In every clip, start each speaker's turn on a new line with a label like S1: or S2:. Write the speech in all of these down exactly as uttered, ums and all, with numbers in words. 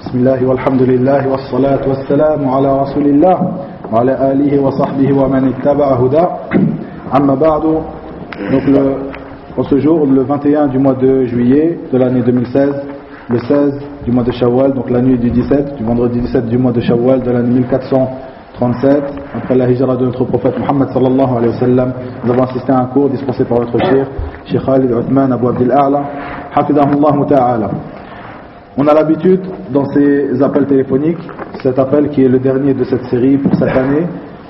S1: بسم الله والحمد لله والصلاة والسلام على رسول الله وعلى آله وصحبه ومن اتبع هداه أما بعد. Donc le, en ce jour, le vingt et un du mois de juillet de l'année deux mille seize, le seize du mois de Shawwal, donc la nuit du dix-sept, du vendredi dix-sept du mois de Shawwal de l'année mille quatre cent trente-sept, après la hijra de notre prophète Muhammad sallallahu alayhi wa sallam, nous avons assisté à un cours dispensé par notre cheikh, Cheikh Khalid Uthman Abu Abdil A'la, hafidahullah ta'ala. On a l'habitude dans ces appels téléphoniques, cet appel qui est le dernier de cette série pour cette année,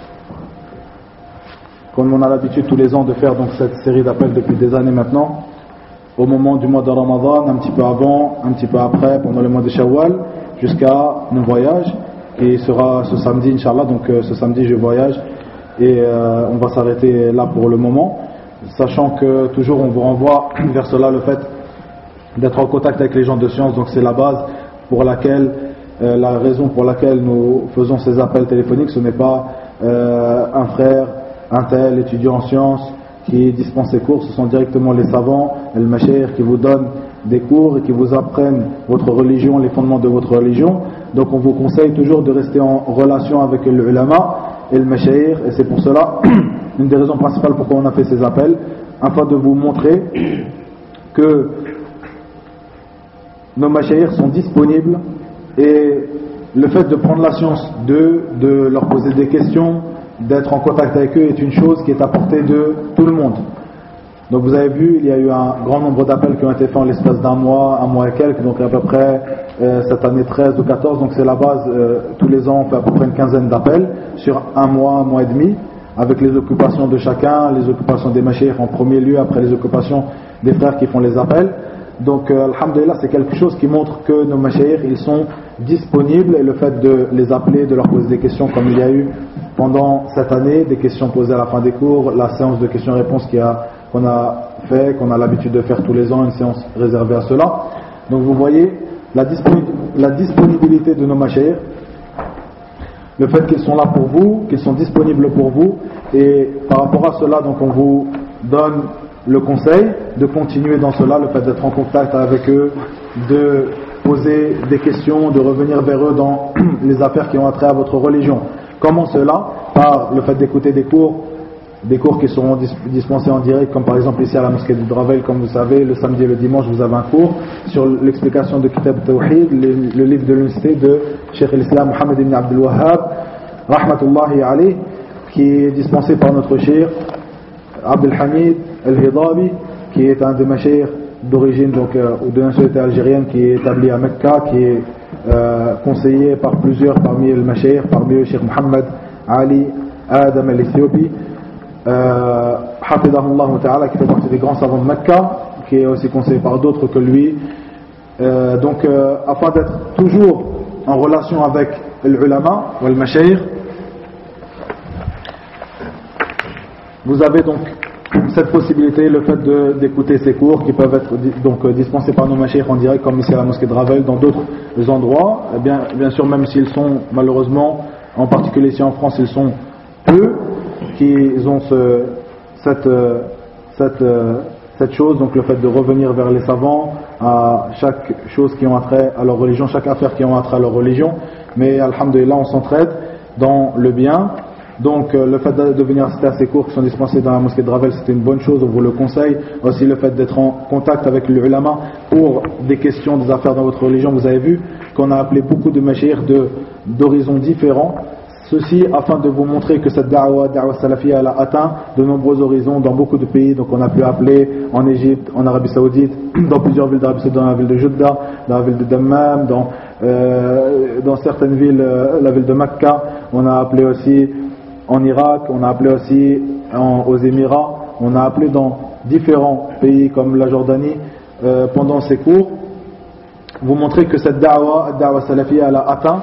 S1: comme on a l'habitude tous les ans de faire donc cette série d'appels depuis des années maintenant, au moment du mois de Ramadan, un petit peu avant, un petit peu après, pendant le mois de Shawwal, jusqu'à mon voyage, qui sera ce samedi, Inch'Allah. Donc euh, ce samedi je voyage et euh, on va s'arrêter là pour le moment, sachant que toujours on vous renvoie vers cela, le fait d'être en contact avec les gens de science. Donc c'est la base pour laquelle, euh, la raison pour laquelle nous faisons ces appels téléphoniques. Ce n'est pas euh, un frère, un tel étudiant en sciences qui dispense ses cours, ce sont directement les savants, les mashayikh qui vous donnent des cours et qui vous apprennent votre religion, les fondements de votre religion. Donc on vous conseille toujours de rester en relation avec le ulama et le mashayikh, et c'est pour cela une des raisons principales pourquoi on a fait ces appels, afin de vous montrer que nos mashayikh sont disponibles, et le fait de prendre la science d'eux, de leur poser des questions, d'être en contact avec eux est une chose qui est à portée de tout le monde. Donc vous avez vu, il y a eu un grand nombre d'appels qui ont été faits en l'espace d'un mois, un mois et quelques, donc à peu près euh, cette année treize ou quatorze, donc c'est la base, euh, tous les ans on fait à peu près une quinzaine d'appels sur un mois, un mois et demi, avec les occupations de chacun, les occupations des mashayikh en premier lieu, après les occupations des frères qui font les appels. Donc euh, alhamdulillah, c'est quelque chose qui montre que nos mashayikh ils sont disponibles, et le fait de les appeler, de leur poser des questions comme il y a eu pendant cette année, des questions posées à la fin des cours, la séance de questions-réponses qui a, qu'on a fait, qu'on a l'habitude de faire tous les ans, une séance réservée à cela. Donc vous voyez la, disponi- la disponibilité de nos mashayikh, le fait qu'ils sont là pour vous, qu'ils sont disponibles pour vous, et par rapport à cela, donc on vous donne le conseil de continuer dans cela, le fait d'être en contact avec eux, de poser des questions, de revenir vers eux dans les affaires qui ont attrait à votre religion. Comment cela? Par le fait d'écouter des cours, des cours qui seront dispensés en direct, comme par exemple ici à la mosquée du Dravel, comme vous savez, le samedi et le dimanche vous avez un cours sur l'explication de Kitab Tawhid, le livre de l'unicité de Cheikh l'Islam Mohammed ibn Abdul Wahhab, rahmatullahi alayh, qui est dispensé par notre Cheikh Abdel Hamid Al-Hidabi, qui est un des mashayikh d'origine donc euh, ou de nationalité algérienne, qui est établi à Mecca, qui est euh, conseillé par plusieurs parmi les mashayikh, parmi eux Cheikh Mohammed Ali Adam al-Ethiopi, euh, hafidahullah ta'ala, qui fait partie des grands savants de Mecca, qui est aussi conseillé par d'autres que lui. Euh, donc euh, afin d'être toujours en relation avec l'ulama ou le mashayikh, vous avez donc cette possibilité, le fait de, d'écouter ces cours qui peuvent être donc dispensés par nos mashayikh en direct, comme ici à la mosquée de Ravel, dans d'autres endroits. Et bien, bien sûr, même s'ils sont malheureusement, en particulier ici en France, ils sont peu qui ont ce, cette, cette, cette chose, donc le fait de revenir vers les savants à chaque chose qui ont attrait à leur religion, chaque affaire qui ont attrait à leur religion. Mais alhamdulillah, on s'entraide dans le bien. Donc euh, le fait de, de venir assister à ces cours qui sont dispensés dans la mosquée de Ravel, c'était une bonne chose, on vous le conseille. Aussi le fait d'être en contact avec le ulama pour des questions, des affaires dans votre religion. Vous avez vu qu'on a appelé beaucoup de mashayikh de, d'horizons différents, ceci afin de vous montrer que cette da'wa, da'wa salafiyya, elle a atteint de nombreux horizons dans beaucoup de pays. Donc on a pu appeler en Égypte, en Arabie Saoudite, dans plusieurs villes d'Arabie Saoudite, dans la ville de Jeddah, dans la ville de Dammam, dans, euh, dans certaines villes, euh, la ville de Mecca. On a appelé aussi en Irak, on a appelé aussi en, aux Émirats, on a appelé dans différents pays comme la Jordanie euh, pendant ces cours. Vous montrez que cette da'wa, da'wa salafiyya, elle a atteint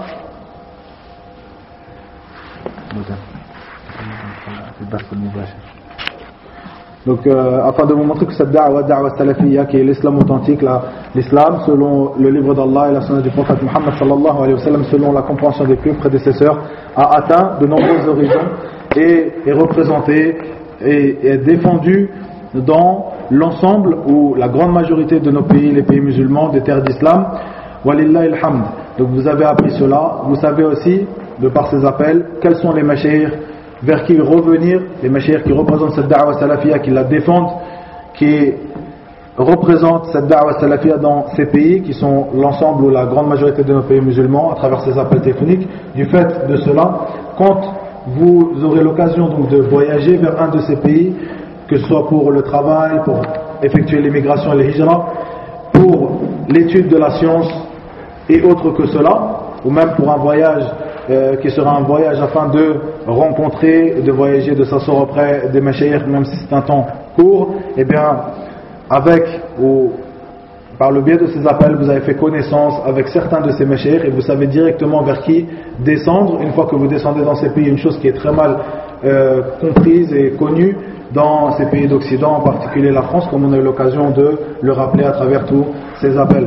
S1: donc euh, afin de vous montrer que cette da'wa, da'wa salafiyya, qui est l'islam authentique, la, l'islam selon le livre d'Allah et la sunna du prophète Muhammad sallallahu alayhi wa sallam, selon la compréhension des plus prédécesseurs, a atteint de nombreux horizons et est représenté et est défendu dans l'ensemble ou la grande majorité de nos pays, les pays musulmans, des terres d'islam. Walillahi alhamd. Donc vous avez appris cela. Vous savez aussi, de par ces appels, quels sont les mashayikh vers qui revenir, les mashayikh qui représentent cette da'wa salafiyya, qui la défendent, qui représentent cette da'wa salafiyya dans ces pays, qui sont l'ensemble ou la grande majorité de nos pays musulmans, à travers ces appels téléphoniques. Du fait de cela, quand vous aurez l'occasion donc de voyager vers un de ces pays, que ce soit pour le travail, pour effectuer l'immigration et les hijra, pour l'étude de la science et autre que cela, ou même pour un voyage euh, qui sera un voyage afin de rencontrer, de voyager, de s'asseoir auprès des mashayikh, même si c'est un temps court, et bien avec ou par le biais de ces appels, vous avez fait connaissance avec certains de ces mashayikh et vous savez directement vers qui descendre. Une fois que vous descendez dans ces pays, une chose qui est très mal euh, comprise et connue dans ces pays d'Occident, en particulier la France, comme on a eu l'occasion de le rappeler à travers tous ces appels.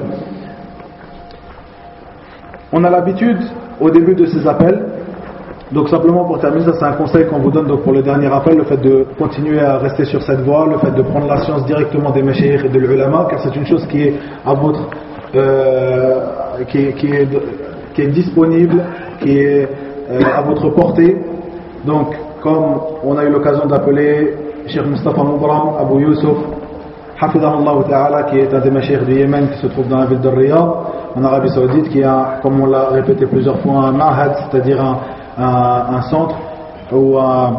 S1: On a l'habitude, au début de ces appels, donc simplement pour terminer, ça c'est un conseil qu'on vous donne donc pour le dernier appel, le fait de continuer à rester sur cette voie, le fait de prendre la science directement des mashayikh et de l'ulama, car c'est une chose qui est à votre, euh, qui, est, qui, est, qui est disponible, qui est euh, à votre portée. Donc, comme on a eu l'occasion d'appeler Cheikh Mustafa Moubram, Abu Yusuf, Hafidahullah Ta'ala, qui est un des mashayikh du Yémen qui se trouve dans la ville de Riyad, en Arabie Saoudite, qui a, comme on l'a répété plusieurs fois, un mahad, c'est-à-dire un, un, un centre ou un,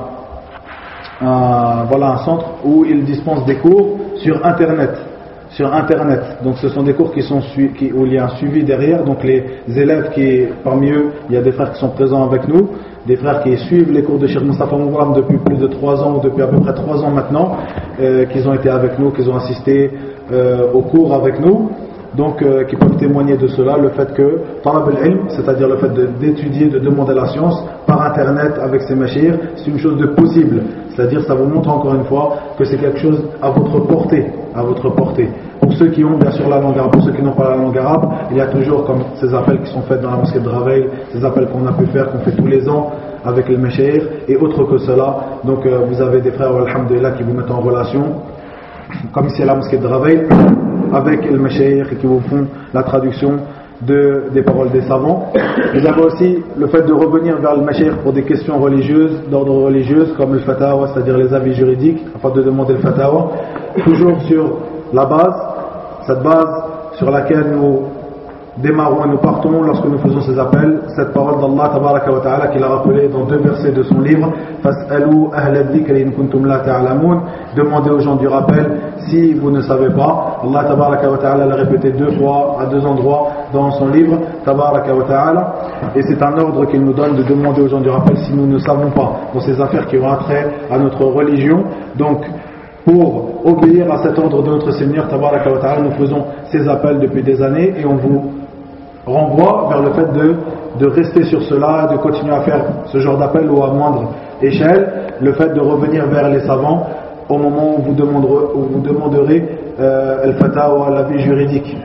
S1: un, voilà, un centre où il dispense des cours sur Internet. Sur Internet. Donc ce sont des cours qui sont qui, où il y a un suivi derrière. Donc les élèves qui, parmi eux, il y a des frères qui sont présents avec nous, des frères qui suivent les cours de Cheikh Mustafa Moubram depuis plus de trois ans ou depuis à peu près trois ans maintenant, euh, qu'ils ont été avec nous, qu'ils ont assisté euh, aux cours avec nous. Donc euh, qui peuvent témoigner de cela, le fait que talab al-ilm, c'est-à-dire le fait de, d'étudier, de demander la science par internet avec ses mashayikh, c'est une chose de possible, c'est-à-dire ça vous montre encore une fois que c'est quelque chose à votre portée, à votre portée. Pour ceux qui ont bien sûr la langue arabe, pour ceux qui n'ont pas la langue arabe, il y a toujours comme ces appels qui sont faits dans la mosquée de Raveil, ces appels qu'on a pu faire, qu'on fait tous les ans avec les mashayikh et autre que cela. Donc euh, vous avez des frères, alhamdulillah, qui vous mettent en relation, comme ici à la mosquée de Raveil, avec les mashayikh qui vous font la traduction de, des paroles des savants. Vous avez aussi le fait de revenir vers le mashayikh pour des questions religieuses, d'ordre religieux, comme le fatawa, c'est-à-dire les avis juridiques, afin de demander le fatawa, toujours sur la base, cette base sur laquelle nous démarrons et nous partons lorsque nous faisons ces appels, cette parole d'Allah tabaraka wa ta'ala qu'il a rappelée dans deux versets de son livre, Fas'alou ahla dhikri in kuntum la ta'lamun, demandez aux gens du rappel si vous ne savez pas. Allah tabaraka wa ta'ala l'a répété deux fois à deux endroits dans son livre tabaraka wa ta'ala, et c'est un ordre qu'il nous donne de demander aux gens du rappel si nous ne savons pas dans ces affaires qui ont trait à notre religion. Donc pour obéir à cet ordre de notre Seigneur tabaraka wa ta'ala, nous faisons ces appels depuis des années et on vous renvoie vers le fait de, de rester sur cela, de continuer à faire ce genre d'appel ou à moindre échelle, le fait de revenir vers les savants au moment où vous demanderez, où vous demanderez euh, al-fatawa, l'avis juridique.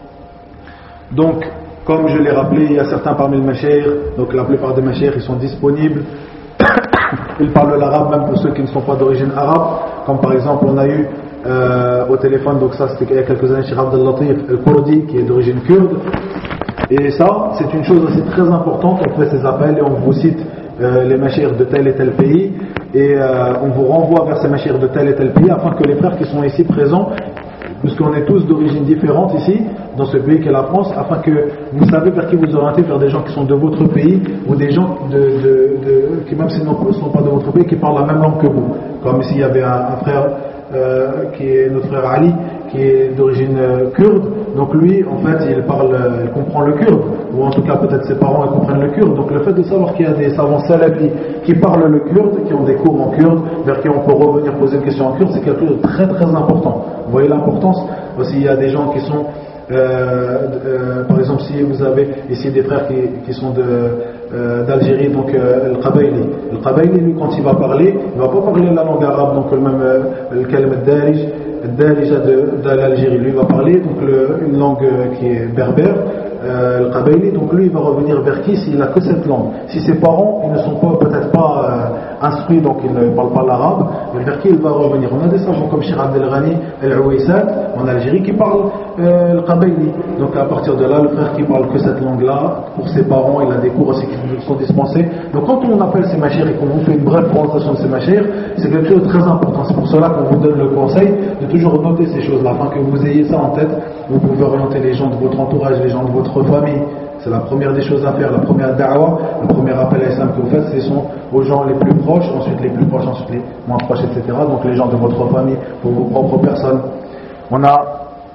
S1: Donc, comme je l'ai rappelé, il y a certains parmi les mashayikh, donc la plupart des mashayikh ils sont disponibles, ils parlent l'arabe même pour ceux qui ne sont pas d'origine arabe, comme par exemple on a eu euh, au téléphone, donc ça c'était il y a quelques années, Cheikh Abdel Latif al-Kurdi qui est d'origine kurde. Et ça, c'est une chose aussi très importante. On fait ces appels et on vous cite euh, les mashayikh de tel et tel pays et euh, on vous renvoie vers ces mashayikh de tel et tel pays afin que les frères qui sont ici présents, puisqu'on est tous d'origine différente ici, dans ce pays qu'est la France, afin que vous savez vers qui vous orientez, vers des gens qui sont de votre pays ou des gens de, de, de, qui même s'ils ne sont pas de votre pays, qui parlent la même langue que vous. Comme ici il y avait un, un frère euh, qui est notre frère Ali, qui est d'origine euh, kurde, donc lui en fait il parle, il comprend le kurde, ou en tout cas peut-être ses parents ils comprennent le kurde. Donc le fait de savoir qu'il y a des savants salafis qui parlent le kurde, qui ont des cours en kurde, vers qui on peut revenir poser une question en kurde, c'est quelque chose de très très important. Vous voyez l'importance. Aussi il y a des gens qui sont euh, euh, par exemple si vous avez ici des frères qui, qui sont de, euh, d'Algérie, donc euh, le Qabayli. Le Qabayli lui quand il va parler, il ne va pas parler la langue arabe, donc le même euh, le kalem al-darij Darija de, de l'Algérie, lui va parler donc le, une langue qui est berbère, euh, le Qabayli, donc lui il va revenir vers qui s'il n'a que cette langue. Si ses parents ils ne sont pas peut-être pas euh, instruits, donc ils ne parlent pas l'arabe, vers qui il va revenir. On a des savants comme Cheikh Abdel Ghani al-Ouaissat en Algérie qui parlent euh, le Qabayli, donc à partir de là, le frère qui parle que cette langue-là, pour ses parents, il a des cours aussi qui sont dispensés. Donc quand on appelle ces machères et qu'on vous fait une brève présentation de ces machères, c'est quelque chose de très important. C'est pour cela qu'on vous donne le conseil de toujours noter ces choses-là, afin que vous ayez ça en tête. Vous pouvez orienter les gens de votre entourage, les gens de votre famille. C'est la première des choses à faire, la première da'wa, le premier appel à l'islam que vous faites, ce sont aux gens les plus proches, ensuite les plus proches, ensuite les moins proches, et cetera. Donc les gens de votre famille, pour vos propres personnes. On a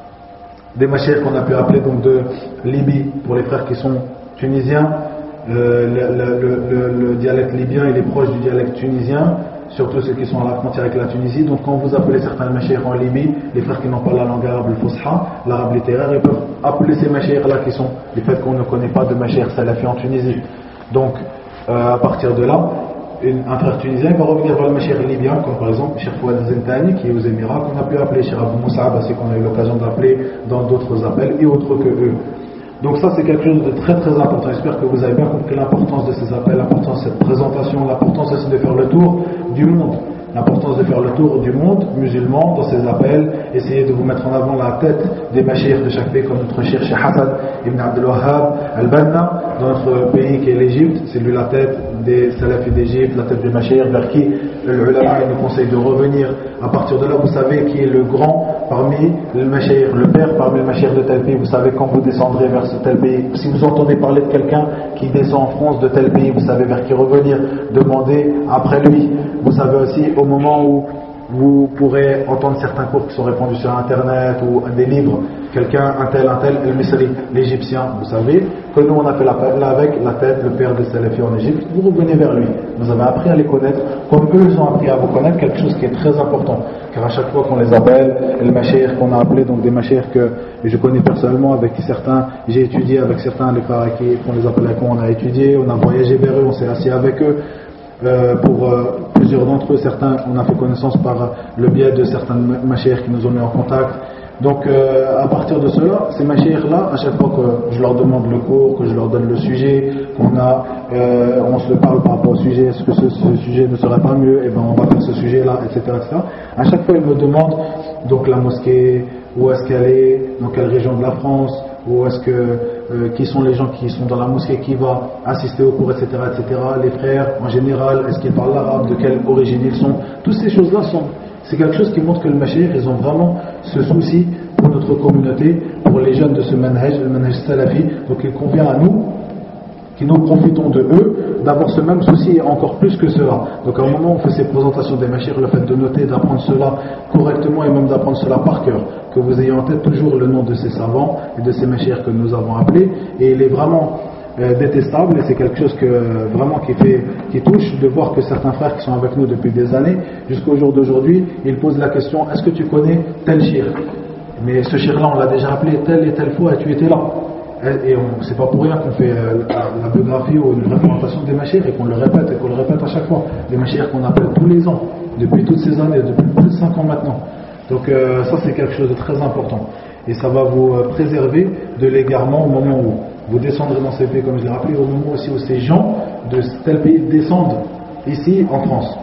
S1: des machères qu'on a pu appeler donc de Libye pour les frères qui sont tunisiens. Euh, le, le, le, le dialecte libyen il est proche du dialecte tunisien, surtout ceux qui sont à la frontière avec la Tunisie. Donc quand vous appelez certains machères en Libye, les frères qui n'ont pas la langue arabe, le fusha, l'arabe littéraire, ils peuvent appeler ces machères là qui sont du fait qu'on ne connaît pas de machères salafi en Tunisie. Donc euh, à partir de là, une, un frère tunisien va revenir vers le machère libyen, comme par exemple Cheikh Fouad Zentani qui est aux Émirats, qu'on a pu appeler Cheikh Abou Moussab, ainsi qu'on a eu l'occasion d'appeler dans d'autres appels et autres que eux. Donc ça c'est quelque chose de très très important. J'espère que vous avez bien compris l'importance de ces appels, l'importance de cette présentation, l'importance aussi de faire le tour du monde, l'importance de faire le tour du monde musulman dans ces appels, essayer de vous mettre en avant la tête des machires de chaque pays, comme notre cher Cheikh Hassan ibn Abdel Wahhab al-Banna dans notre pays qui est l'Égypte. C'est lui la tête des salafis d'Égypte, la tête des machires vers qui le ulama nous conseille de revenir. À partir de là, vous savez qui est le grand parmi les machires, le père parmi les machires de tel pays. Vous savez quand vous descendrez vers ce tel pays, si vous entendez parler de quelqu'un qui descend en France de tel pays, vous savez vers qui revenir, demandez après lui. Vous savez aussi au moment où vous pourrez entendre certains cours qui sont répandus sur internet ou des livres, quelqu'un, un tel, un tel, El Misri, l'Égyptien, vous savez que nous on a fait l'appel là avec la tête, le père de Salafi en Égypte, vous revenez vers lui. Vous avez appris à les connaître, comme eux ils ont appris à vous connaître, quelque chose qui est très important, car à chaque fois qu'on les appelle, les machères qu'on a appelés, donc des machères que je connais personnellement, avec certains, j'ai étudié avec certains, les frères qui font les appels avec moi, on a étudié, on a voyagé vers eux, on s'est assis avec eux. Euh, pour euh, plusieurs d'entre eux, certains on a fait connaissance par euh, le biais de certains machères qui nous ont mis en contact. Donc euh, à partir de cela, ces machères là, à chaque fois que je leur demande le cours, que je leur donne le sujet, qu'on a, euh, on se parle par rapport au sujet, est-ce que ce, ce sujet ne serait pas mieux, et ben on va faire ce sujet là, et cetera, et cetera. À chaque fois ils me demandent donc la mosquée, où est-ce qu'elle est, dans quelle région de la France, où est-ce que euh, qui sont les gens qui sont dans la mosquée, qui va assister au cours, et cetera, et cetera. Les frères en général, est-ce qu'ils parlent l'arabe, de quelle origine ils sont. Toutes ces choses-là sont, c'est quelque chose qui montre que le mashayikh, ils ont vraiment ce souci pour notre communauté, pour les jeunes de ce manhaj, le manhaj salafi. Donc il convient à nous, qui nous profitons de eux, d'avoir ce même souci et encore plus que cela. Donc à un moment où on fait ces présentations des mashayikh, le fait de noter, d'apprendre cela correctement et même d'apprendre cela par cœur, que vous ayez en tête toujours le nom de ces savants et de ces mashayikh que nous avons appelés, et il est vraiment euh, détestable, et c'est quelque chose que euh, vraiment qui fait, qui touche de voir que certains frères qui sont avec nous depuis des années, jusqu'au jour d'aujourd'hui, ils posent la question: est-ce que tu connais tel shirk? Mais ce shirk-là, on l'a déjà appelé telle et telle fois et tu étais là. Et on, c'est pas pour rien qu'on fait euh, la, la biographie ou une représentation des mashayikh et qu'on le répète et qu'on le répète à chaque fois. Les mashayikh qu'on appelle tous les ans, depuis toutes ces années, depuis plus de cinq ans maintenant. Donc euh, ça c'est quelque chose de très important. Et ça va vous euh, préserver de l'égarement au moment où vous descendrez dans ces pays, comme je l'ai rappelé, au moment aussi où ces gens de tel pays descendent ici en France.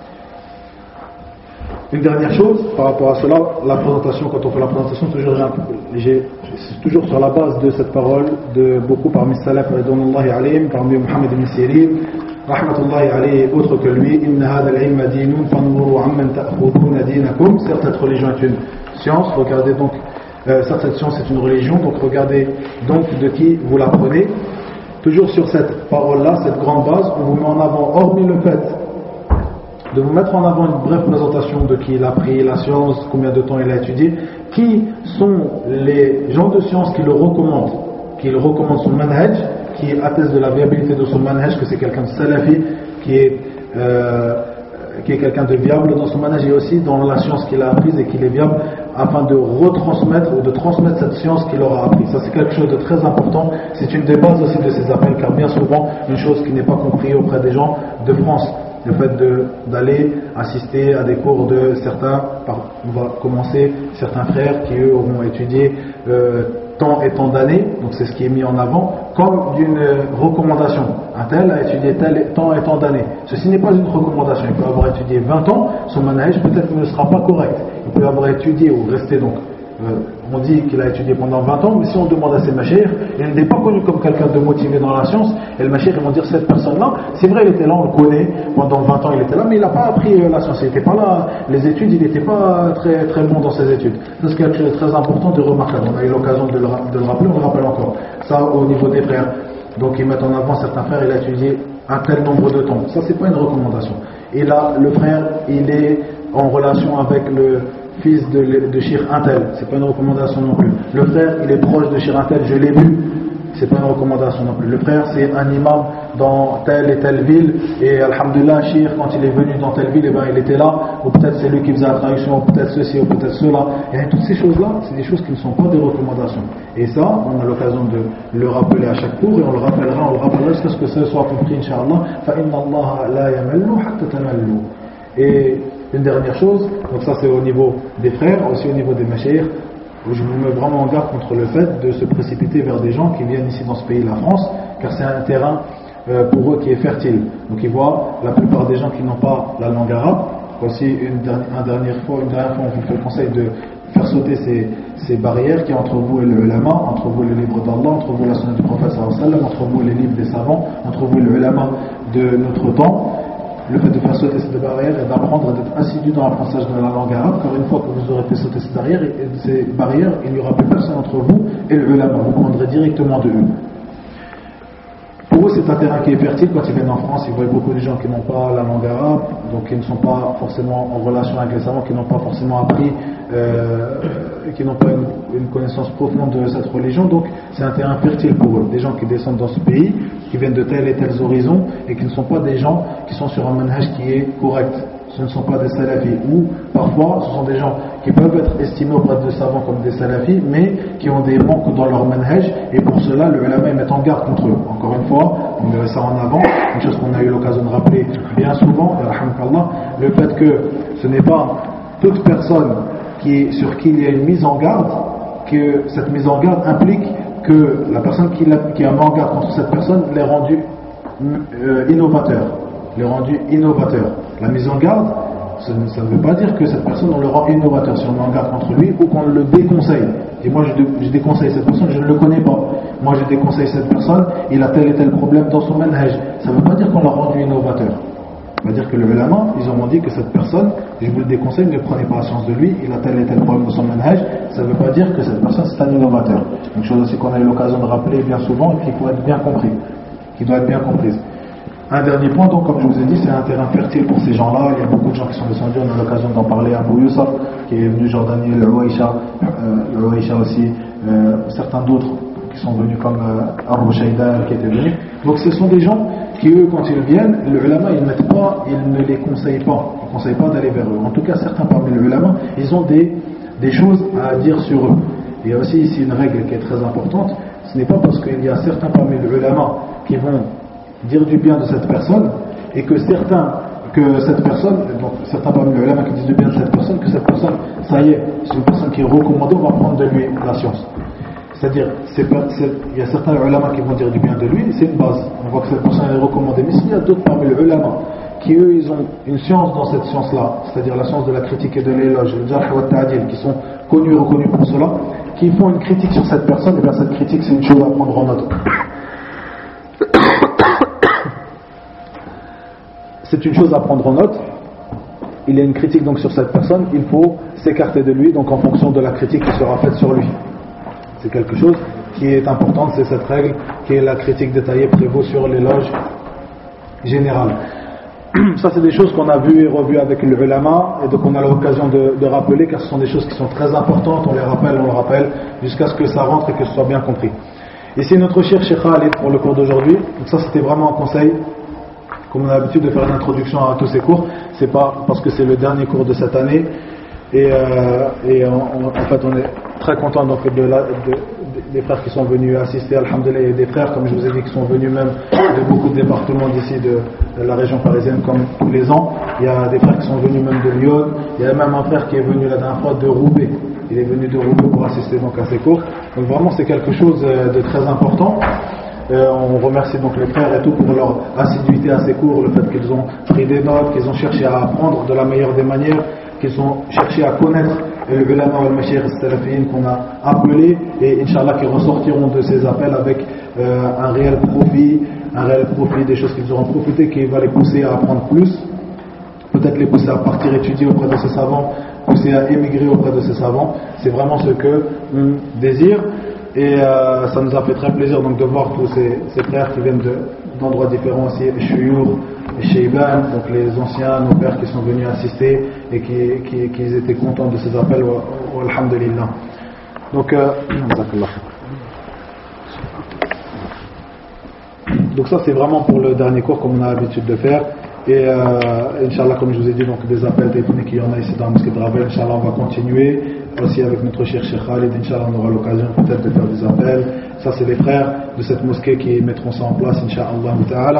S1: Une dernière chose par rapport à cela, la présentation, quand on fait la présentation, toujours, j'ai, c'est toujours sur la base de cette parole de beaucoup parmi salaf, parmi Mohammed ibn Sirin, rahmatullahi alayhi et autres que lui, inna hadha al-ilma dinun fanzuru amman ta'khuduna dinakum. Certes, cette religion est une science, regardez donc, euh, certes, cette science est une religion, donc regardez donc de qui vous l'apprenez. Toujours sur cette parole-là, cette grande base, on vous met en avant, hormis le fait de vous mettre en avant une brève présentation de qui il a appris la science, combien de temps il a étudié, qui sont les gens de science qui le recommandent, qui le recommandent son manhaj, qui attestent de la viabilité de son manhaj, que c'est quelqu'un de salafi, qui est, euh, qui est quelqu'un de viable dans son manhaj et aussi dans la science qu'il a apprise et qu'il est viable, afin de retransmettre ou de transmettre cette science qu'il aura appris. Ça c'est quelque chose de très important, c'est une des bases aussi de ces appels, car bien souvent, une chose qui n'est pas comprise auprès des gens de France, le fait de, d'aller assister à des cours de certains, par, on va commencer, certains frères qui eux auront étudié euh, tant et tant d'années, donc c'est ce qui est mis en avant, comme d'une recommandation. Un tel a étudié tel tant et tant d'années. Ceci n'est pas une recommandation. Il peut avoir étudié vingt ans, son manhaj peut-être ne sera pas correct. Il peut avoir étudié ou rester donc euh, on dit qu'il a étudié pendant vingt ans, mais si on demande à ses mashayikh, il n'est pas connu comme quelqu'un de motivé dans la science, et le mashayikh, ils vont dire cette personne-là, c'est vrai, il était là, on le connaît, pendant vingt ans il était là, mais il n'a pas appris euh, la science, il n'était pas là, les études, il n'était pas très, très bon dans ses études. C'est quelque chose de très important de remarquer. On a eu l'occasion de le, de le rappeler, on le rappelle encore. Ça, au niveau des frères. Donc, ils mettent en avant certains frères, il a étudié un tel nombre de temps. Ça, c'est pas une recommandation. Et là, le frère, il est en relation avec le fils de, de Cheikh Intel. C'est pas une recommandation non plus. Le frère, il est proche de Cheikh Intel, je l'ai vu. C'est pas une recommandation non plus. Le frère, c'est un imam dans telle et telle ville, et alhamdulillah, Cheikh, quand il est venu dans telle ville, et ben, il était là, ou peut-être c'est lui qui faisait la traduction, ou peut-être ceci, ou peut-être cela. Et toutes ces choses-là, c'est des choses qui ne sont pas des recommandations. Et ça, on a l'occasion de le rappeler à chaque cours, et on le rappellera, on le rappellera jusqu'à ce que ça soit compris, Inch'Allah. فَإِنَّ اللَّهَ لَا يَمَلُّ حَتَّى تَمَلُّ. Et une dernière chose, donc ça c'est au niveau des frères, aussi au niveau des mashayikh, où je me mets vraiment en garde contre le fait de se précipiter vers des gens qui viennent ici dans ce pays, la France, car c'est un terrain euh, pour eux qui est fertile. Donc ils voient la plupart des gens qui n'ont pas la langue arabe. Aussi une, dernière, une dernière fois, une dernière fois, on vous fait le conseil de faire sauter ces, ces barrières qui entre vous et le ulama, entre vous et le livre d'Allah, entre vous et la sunna du prophète sallallahu alayhi wa sallam, entre vous et les livres des savants, entre vous et le ulama de notre temps. Le fait de faire sauter ces barrières et d'apprendre d'être assidu dans l'apprentissage de la langue arabe, car une fois que vous aurez fait sauter ces barrières, ces barrières il n'y aura plus personne entre vous et le ulama, vous prendrez directement de eux. Pour eux, c'est un terrain qui est fertile. Quand ils viennent en France, ils voient beaucoup de gens qui n'ont pas la langue arabe, donc qui ne sont pas forcément en relation avec les savants, qui n'ont pas forcément appris, euh, qui n'ont pas une, une connaissance profonde de cette religion. Donc c'est un terrain fertile pour eux. Des gens qui descendent dans ce pays, qui viennent de tels et tels horizons, et qui ne sont pas des gens qui sont sur un manhaj qui est correct. Ce ne sont pas des salafis, ou parfois ce sont des gens qui peuvent être estimés auprès de savants comme des salafis, mais qui ont des manques dans leur manhaj, et pour cela le ulama met en garde contre eux. Encore une fois, on met ça en avant, une chose qu'on a eu l'occasion de rappeler bien souvent, le fait que ce n'est pas toute personne qui, sur qui il y a une mise en garde, que cette mise en garde implique que la personne qui, l'a, qui a mis en garde contre cette personne l'est rendue euh, innovateur, l'est rendue innovateur. La mise en garde, ça ne, ça ne veut pas dire que cette personne on le rend innovateur si on met en garde contre lui ou qu'on le déconseille. Et moi je, je déconseille cette personne, je ne le connais pas. Moi je déconseille cette personne, il a tel et tel problème dans son manhaj. Ça ne veut pas dire qu'on l'a rendu innovateur. Ça veut dire que le ulama, ils ont dit que cette personne, je vous le déconseille, ne prenez pas conscience de lui, il a tel et tel problème dans son manhaj. Ça ne veut pas dire que cette personne c'est un innovateur. Une chose aussi qu'on a eu l'occasion de rappeler bien souvent et qui doit être bien compris, qui doit être bien comprise. Un dernier point, donc, comme je vous ai dit, c'est un terrain fertile pour ces gens-là. Il y a beaucoup de gens qui sont descendus, on a l'occasion d'en parler à Abou Youssef, qui est venu Jordanie, le Ouaïcha, euh, le Ouaïcha aussi, euh, certains d'autres qui sont venus comme euh, Abu Shaïda qui était venu. Donc ce sont des gens qui, eux, quand ils viennent, le ulama, ils ne mettent pas, ils ne les conseillent pas. Ils ne conseillent pas d'aller vers eux. En tout cas, certains parmi le ulama, ils ont des, des choses à dire sur eux. Il y a aussi ici une règle qui est très importante. Ce n'est pas parce qu'il y a certains parmi le ulama qui vont dire du bien de cette personne et que certains que cette personne, donc certains parmi les ulama qui disent du bien de cette personne, que cette personne, ça y est, c'est une personne qui est recommandée, on va prendre de lui la science. C'est-à-dire, c'est pas, c'est, il y a certains ulama qui vont dire du bien de lui, c'est une base. On voit que cette personne est recommandée. Mais s'il y a d'autres parmi les ulama qui eux, ils ont une science dans cette science-là, c'est-à-dire la science de la critique et de l'éloge, le jarh wa ta'dil, qui sont connus et reconnus pour cela, qui font une critique sur cette personne, et bien cette critique c'est une chose à prendre en note. C'est une chose à prendre en note. Il y a une critique donc sur cette personne, il faut s'écarter de lui, donc en fonction de la critique qui sera faite sur lui. C'est quelque chose qui est important, c'est cette règle qui est la critique détaillée prévaut sur l'éloge général. Ça c'est des choses qu'on a vues et revues avec le ulama, et donc on a l'occasion de, de rappeler, car ce sont des choses qui sont très importantes, on les rappelle, on le rappelle, jusqu'à ce que ça rentre et que ce soit bien compris. Ici notre cher Cheikh Khalid pour le cours d'aujourd'hui, donc ça c'était vraiment un conseil. Comme on a l'habitude de faire une introduction à tous ces cours, c'est pas parce que c'est le dernier cours de cette année, et, euh, et on, on, en fait on est très content donc de la, de, de, des frères qui sont venus assister, alhamdoulilah, et des frères comme je vous ai dit qui sont venus même de beaucoup de départements d'ici de, de la région parisienne comme tous les ans. Il y a des frères qui sont venus même de Lyon, il y a même un frère qui est venu la dernière fois de Roubaix, il est venu de Roubaix pour assister donc à ces cours. Donc vraiment c'est quelque chose de très important. Euh, on remercie donc les frères et tout pour leur assiduité à ces cours, le fait qu'ils ont pris des notes, qu'ils ont cherché à apprendre de la meilleure des manières, qu'ils ont cherché à connaître et le ulama ou le mashayikh al-salafiyyin qu'on a appelés et Inch'Allah qui ressortiront de ces appels avec euh, un réel profit, un réel profit des choses qu'ils auront profité, qui va les pousser à apprendre plus, peut-être les pousser à partir étudier auprès de ces savants, pousser à émigrer auprès de ces savants. C'est vraiment ce que on désire. Et euh, ça nous a fait très plaisir donc de voir tous ces, ces frères qui viennent de, d'endroits différents aussi, Chouyour et Sheiban, donc les anciens, nos pères qui sont venus assister et qui, qui, qui étaient contents de ces appels, wa, wa, alhamdulillah. Donc, euh, donc ça c'est vraiment pour le dernier cours comme on a l'habitude de faire. Et euh, Inch'Allah, comme je vous ai dit, donc des appels téléphoniques qu'il y en a ici dans la mosquée de Ravel, Inch'Allah on va continuer aussi avec notre cher Cheikh Khalid. Inch'Allah on aura l'occasion peut-être de faire des appels. Ça c'est les frères de cette mosquée qui mettront ça en place, Inch'Allah ta'ala.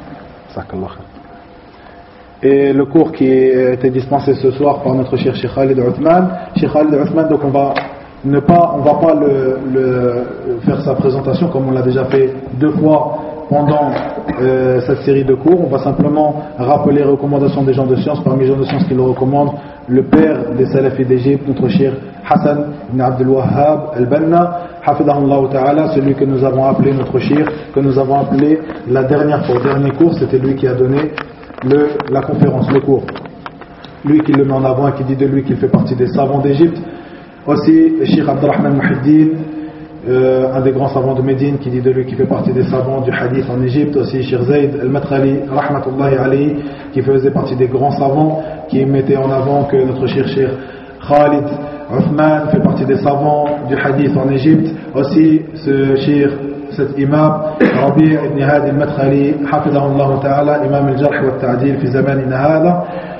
S1: Et le cours qui a été dispensé ce soir par notre cher Cheikh Khalid Othman, Cheikh Khalid Othman, donc on va ne pas, on va pas le, le faire sa présentation comme on l'a déjà fait deux fois pendant euh, cette série de cours. On va simplement rappeler les recommandations des gens de science. Parmi les gens de science qui le recommandent, le père des salafis d'Égypte, notre cher Hassan ibn Abdel Wahhab al-Banna, hafidahullah ta'ala, celui que nous avons appelé notre cher, que nous avons appelé la dernière fois, au dernier cours, c'était lui qui a donné le, la conférence, le cours. Lui qui le met en avant et qui dit de lui qu'il fait partie des savants d'Égypte. Aussi, Cheikh Abdurrahman Muhiddin, Euh, un des grands savants de Médine qui dit de lui qui fait partie des savants du hadith en Égypte. Aussi Cheikh Zayd al-Madkhali rahmatullahi alayhi qui faisait partie des grands savants, qui mettait en avant que notre cher Cheikh Khalid Othman fait partie des savants du hadith en Égypte. Aussi ce Cheikh, cet imam Rabi' ibn Hadi al-Madkhali hafidahullah ta'ala, imam al-Jarh wa al-Ta'dil fi zamanina hada,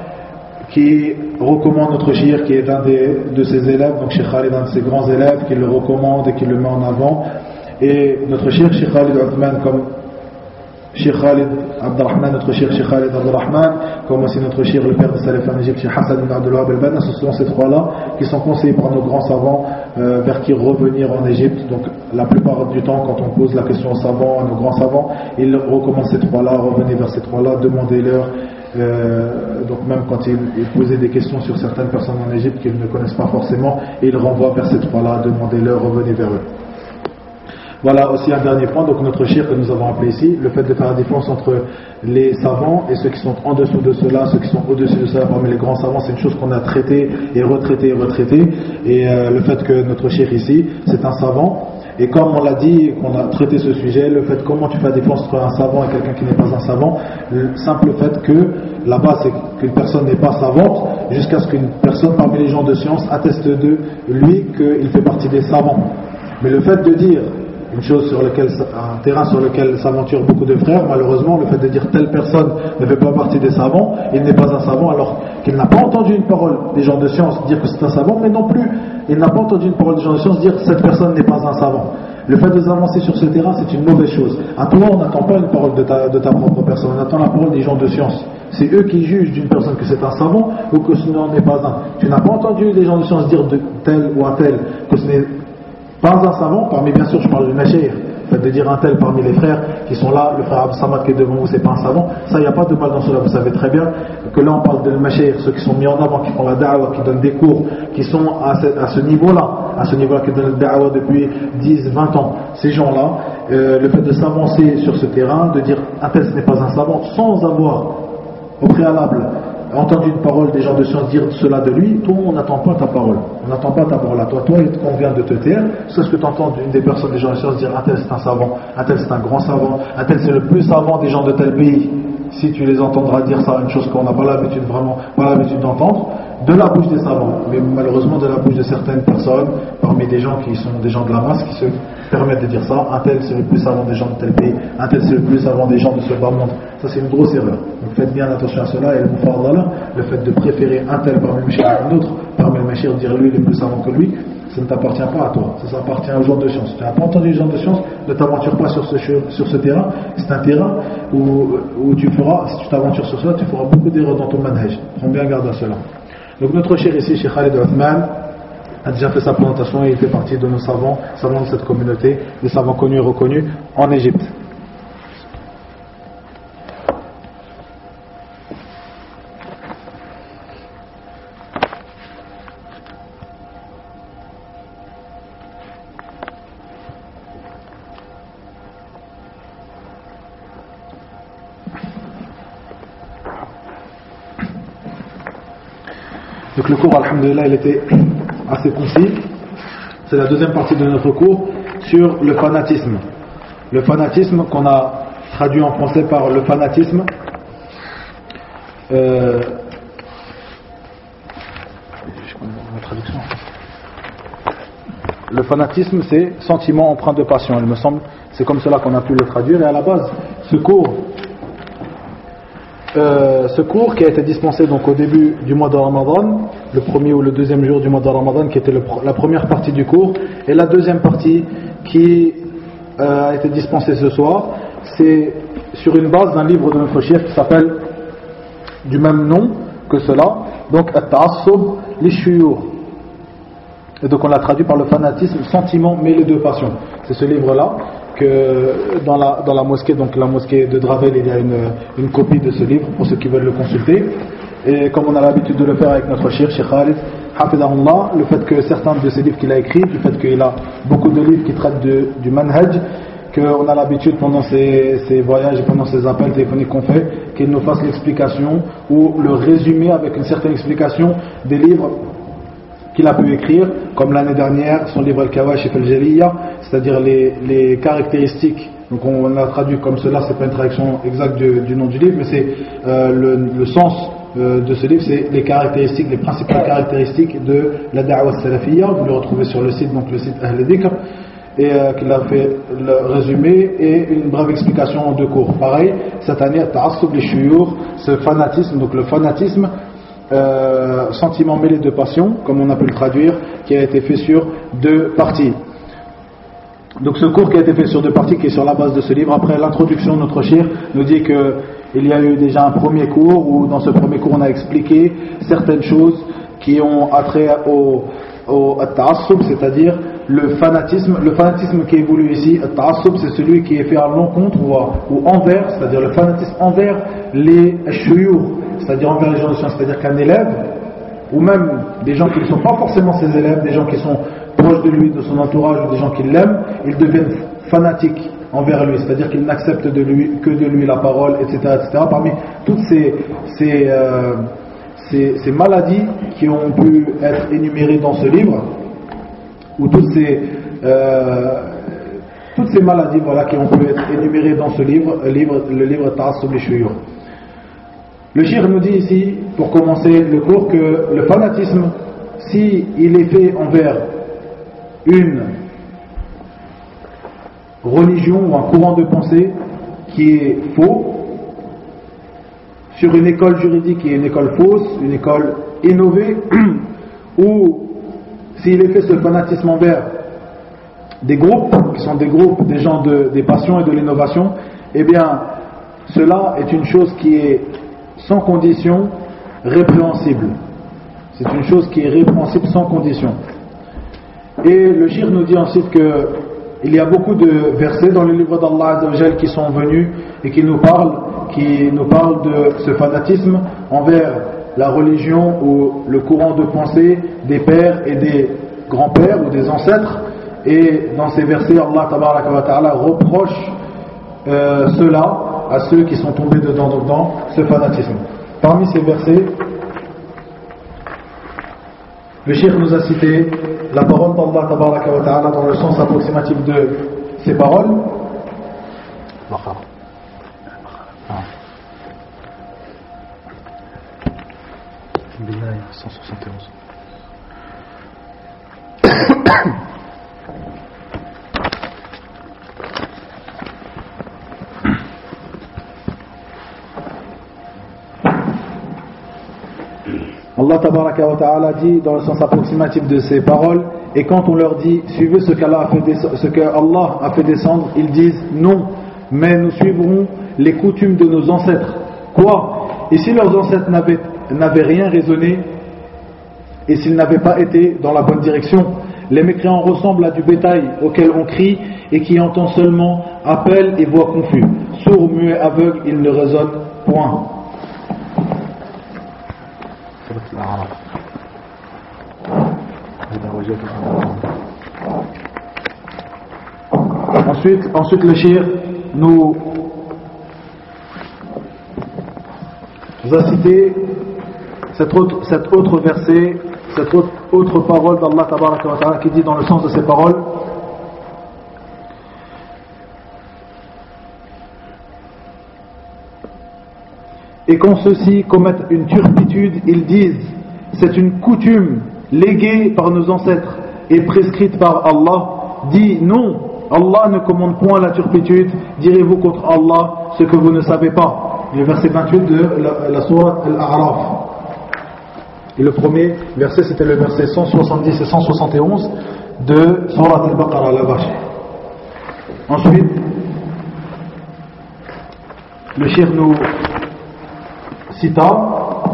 S1: qui recommande notre cheikh, qui est un des, de ses élèves, donc Cheikh Khalid, un de ses grands élèves, qui le recommande et qui le met en avant. Et notre cheikh, Cheikh Khalid Othman, comme Cheikh Khalid Abdurrahman, notre cheikh Cheikh Khalid Abdurrahman, comme aussi notre cheikh, le père de Salaf en Égypte, Cheikh Hassan ibn Abdul Wahhab al-Banna, ce sont ces trois-là qui sont conseillés par nos grands savants euh, vers qui revenir en Égypte. Donc la plupart du temps, quand on pose la question aux savants, à nos grands savants, ils recommandent ces trois-là, revenez vers ces trois-là, demandez-leur. Euh, donc même quand ils, ils posaient des questions sur certaines personnes en Égypte qu'ils ne connaissent pas forcément, ils renvoient vers ces trois-là, demandez-leur, revenez vers eux. Voilà aussi un dernier point, donc notre cheikh que nous avons appelé ici, le fait de faire la différence entre les savants et ceux qui sont en dessous de cela, ceux qui sont au-dessus de cela parmi les grands savants, c'est une chose qu'on a traitée et retraitée et retraitée. Et euh, le fait que notre cheikh ici, c'est un savant. Et comme on l'a dit, qu'on a traité ce sujet, le fait comment tu fais la différence entre un savant et quelqu'un qui n'est pas un savant, le simple fait que là-bas c'est qu'une personne n'est pas savante, jusqu'à ce qu'une personne parmi les gens de science atteste de lui qu'il fait partie des savants. Mais le fait de dire une chose sur laquelle, un terrain sur lequel s'aventurent beaucoup de frères, malheureusement, le fait de dire telle personne ne fait pas partie des savants, il n'est pas un savant, alors qu'il n'a pas entendu une parole des gens de science dire que c'est un savant, mais non plus, il n'a pas entendu une parole des gens de science dire que cette personne n'est pas un savant. Le fait de s'avancer sur ce terrain, c'est une mauvaise chose. À toi, on n'attend pas une parole de ta, de ta propre personne, on attend la parole des gens de science. C'est eux qui jugent d'une personne que c'est un savant ou que ce n'en est pas un. Tu n'as pas entendu les gens de science dire de tel ou un tel que ce n'est pas un savant, parmi bien sûr je parle du mashayikh, le fait de dire un tel parmi les frères qui sont là, le frère Abd Samad qui est devant vous, c'est pas un savant, ça il n'y a pas de mal dans cela, vous savez très bien que là on parle de mashayikh, ceux qui sont mis en avant, qui font la da'wah, qui donnent des cours, qui sont à ce, à ce niveau-là, à ce niveau-là, qui donnent la da'wah depuis dix, vingt ans, ces gens-là, euh, le fait de s'avancer sur ce terrain, de dire un tel ce n'est pas un savant, sans avoir au préalable entendu une parole des gens de science dire cela de lui, toi on n'attend pas ta parole, on n'attend pas ta parole à toi, toi il te convient de te taire, c'est ce que tu entends d'une des personnes des gens de science dire un tel c'est un savant, un tel c'est un grand savant, un tel c'est le plus savant des gens de tel pays. Si tu les entendras dire ça, une chose qu'on n'a pas l'habitude vraiment, pas l'habitude d'entendre, de la bouche des savants, mais malheureusement de la bouche de certaines personnes, parmi des gens qui sont des gens de la masse, qui se permettent de dire ça, un tel c'est le plus savant des gens de tel pays, un tel c'est le plus savant des gens de ce bas monde. Ça c'est une grosse erreur. Donc faites bien attention à cela, et le mufadala, le fait de préférer un tel parmi le mashir à un autre, parmi le mashir, dire lui il est plus savant que lui, ça ne t'appartient pas à toi, ça appartient aux gens de science. Tu n'as pas entendu les gens de science, ne t'aventure pas sur ce, sur ce terrain, c'est un terrain où, où tu feras, si tu t'aventures sur cela, tu feras beaucoup d'erreurs dans ton manhaj. Prends bien garde à cela. Donc notre cher ici, Cheikh Khalid Othman, a déjà fait sa présentation et il fait partie de nos savants, savants de cette communauté, des savants connus et reconnus en Égypte. Donc le cours, alhamdulillah, il était assez concis. C'est la deuxième partie de notre cours sur le fanatisme. Le fanatisme qu'on a traduit en français par le fanatisme. Euh, la traduction. Le fanatisme, c'est sentiment empreint de passion. Il me semble, c'est comme cela qu'on a pu le traduire. Et à la base, ce cours, euh, ce cours qui a été dispensé donc au début du mois de Ramadan, le premier ou le deuxième jour du mois de Ramadan, qui était le, la première partie du cours, et la deuxième partie qui euh, a été dispensée ce soir, c'est sur une base d'un livre de notre chef qui s'appelle du même nom que cela, donc At-Ta'assub li-Shuyukh. Et donc on l'a traduit par le fanatisme, sentiment mêlé de passion. C'est ce livre-là que dans la, dans la mosquée, donc la mosquée de Dravel, il y a une, une copie de ce livre pour ceux qui veulent le consulter. Et comme on a l'habitude de le faire avec notre cheikh, Cheikh Khalid, Hafidahullah, le fait que certains de ces livres qu'il a écrits, du fait qu'il a beaucoup de livres qui traitent de, du manhaj, qu'on a l'habitude pendant ces, ces voyages et pendant ces appels téléphoniques qu'on fait, qu'il nous fasse l'explication ou le résumé avec une certaine explication des livres qu'il a pu écrire, comme l'année dernière son livre Al-Kawashif Al-Jaliyya, c'est-à-dire les, les caractéristiques. Donc on l'a traduit comme cela, c'est pas une traduction exacte du, du nom du livre, mais c'est euh, le, le sens euh, de ce livre, c'est les caractéristiques, les principales caractéristiques de la da'wa salafiyya. Vous le retrouvez sur le site, donc le site Ahl Dhikr, et euh, qu'il a fait le résumé et une brève explication en deux cours. Pareil, cette année, Ta'assub li-Shuyukh, ce fanatisme, donc le fanatisme, Euh, sentiment mêlé de passion, comme on a pu le traduire, qui a été fait sur deux parties. Donc ce cours qui a été fait sur deux parties, qui est sur la base de ce livre. Après l'introduction, notre cheikh nous dit qu'il y a eu déjà un premier cours où dans ce premier cours on a expliqué certaines choses qui ont attrait au, au at-ta'assub, c'est-à-dire le fanatisme. Le fanatisme qui est voulu ici, at-ta'assub, c'est celui qui est fait à l'encontre ou, ou envers, c'est-à-dire le fanatisme envers les shuyukh, c'est-à-dire envers les gens de science, c'est-à-dire qu'un élève, ou même des gens qui ne sont pas forcément ses élèves, des gens qui sont proches de lui, de son entourage, ou des gens qui l'aiment, ils deviennent fanatiques envers lui, c'est-à-dire qu'ils n'acceptent de lui, que de lui la parole, et cetera, et cetera. Parmi toutes ces, ces, euh, ces, ces maladies qui ont pu être énumérées dans ce livre, ou toutes ces, euh, toutes ces maladies voilà, qui ont pu être énumérées dans ce livre, le livre, le livre Ta'assub li-Shuyukh. Le cheikh nous dit ici, pour commencer le cours, que le fanatisme, si il est fait envers une religion ou un courant de pensée qui est faux, sur une école juridique qui est une école fausse, une école innovée, ou s'il est fait ce fanatisme envers des groupes, qui sont des groupes, des gens de, des passions et de l'innovation, eh bien, cela est une chose qui est sans condition, répréhensible. C'est une chose qui est répréhensible sans condition. Et le cheikh nous dit ensuite qu'il y a beaucoup de versets dans le livre d'Allah Azza wa Jal qui sont venus et qui nous parlent, qui nous parlent de ce fanatisme envers la religion ou le courant de pensée des pères et des grands-pères ou des ancêtres. Et dans ces versets, Allah Tabaraka wa Ta'ala reproche euh, cela à ceux qui sont tombés dedans, dans ce fanatisme. Parmi ces versets, le cheikh nous a cité la parole d'Allah Tabaraka wa Ta'ala dans le sens approximatif de ces paroles. cent soixante et onze. Allah Tabaraka wa Ta'ala dit dans le sens approximatif de ces paroles, et quand on leur dit suivez ce qu'Allah a fait descendre, ce que Allah a fait descendre, ils disent non, mais nous suivrons les coutumes de nos ancêtres. Quoi? Et si leurs ancêtres n'avaient, n'avaient rien raisonné, et s'ils n'avaient pas été dans la bonne direction? Les mécréants ressemblent à du bétail auquel on crie et qui entend seulement appel et voix confus. Sourds, muets, aveugles, ils ne raisonnent point. Ensuite, ensuite le cheikh nous a cité cet autre, cet autre verset, cette autre, autre parole d'Allah tabaraka wa ta'ala qui dit dans le sens de ces paroles: et quand ceux-ci commettent une turpitude, ils disent: c'est une coutume léguée par nos ancêtres et prescrite par Allah. Dit: non, Allah ne commande point la turpitude. Direz-vous contre Allah ce que vous ne savez pas. Le verset vingt-huit de la, la sourate Al-A'raf. Et le premier verset, c'était le verset cent soixante-dix et cent soixante et onze de sourate Al-Baqarah, la vache. Ensuite, le cheikh nous cita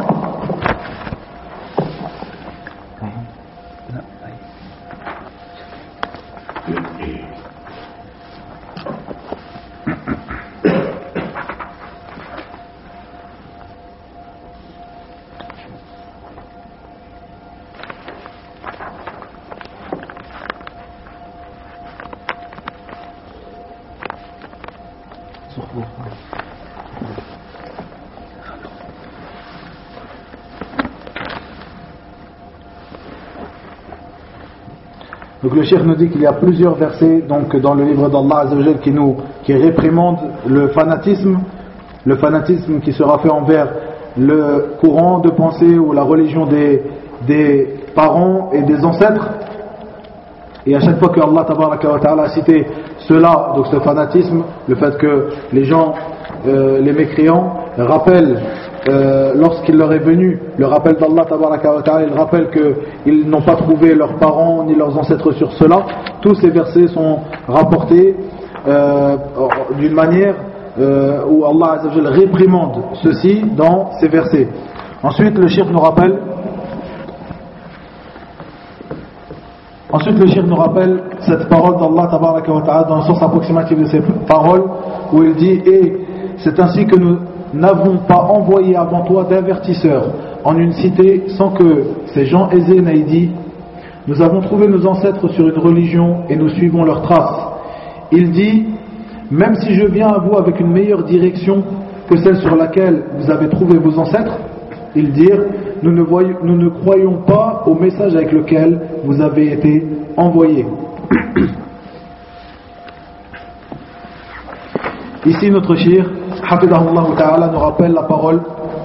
S1: Donc le cheikh nous dit qu'il y a plusieurs versets donc, dans le livre d'Allah Azza wa Jal qui nous qui réprimandent le fanatisme, le fanatisme qui sera fait envers le courant de pensée ou la religion des, des parents et des ancêtres. Et à chaque fois que Allah tabaraka wa ta'ala a cité cela, donc ce fanatisme, le fait que les gens, euh, les mécréants, rappellent Euh, lorsqu'il leur est venu le rappel d'Allah tabaraka wa ta'ala, ils rappellent qu'ils n'ont pas trouvé leurs parents ni leurs ancêtres sur cela. Tous ces versets sont rapportés euh, d'une manière euh, où Allah Azza wa Jalla réprimande ceci dans ces versets. Ensuite le cheikh nous rappelle ensuite le cheikh nous rappelle cette parole d'Allah tabaraka wa ta'ala dans le sens approximatif de ces paroles où il dit: et c'est ainsi que nous n'avons pas envoyé avant toi d'avertisseurs en une cité sans que ces gens aisés n'aient dit: nous avons trouvé nos ancêtres sur une religion et nous suivons leurs traces. Il dit: même si je viens à vous avec une meilleure direction que celle sur laquelle vous avez trouvé vos ancêtres, ils dirent: nous ne, voyons, nous ne croyons pas au message avec lequel vous avez été envoyés. Ici notre cheikh Hafidahullah Ta'ala nous rappelle la parole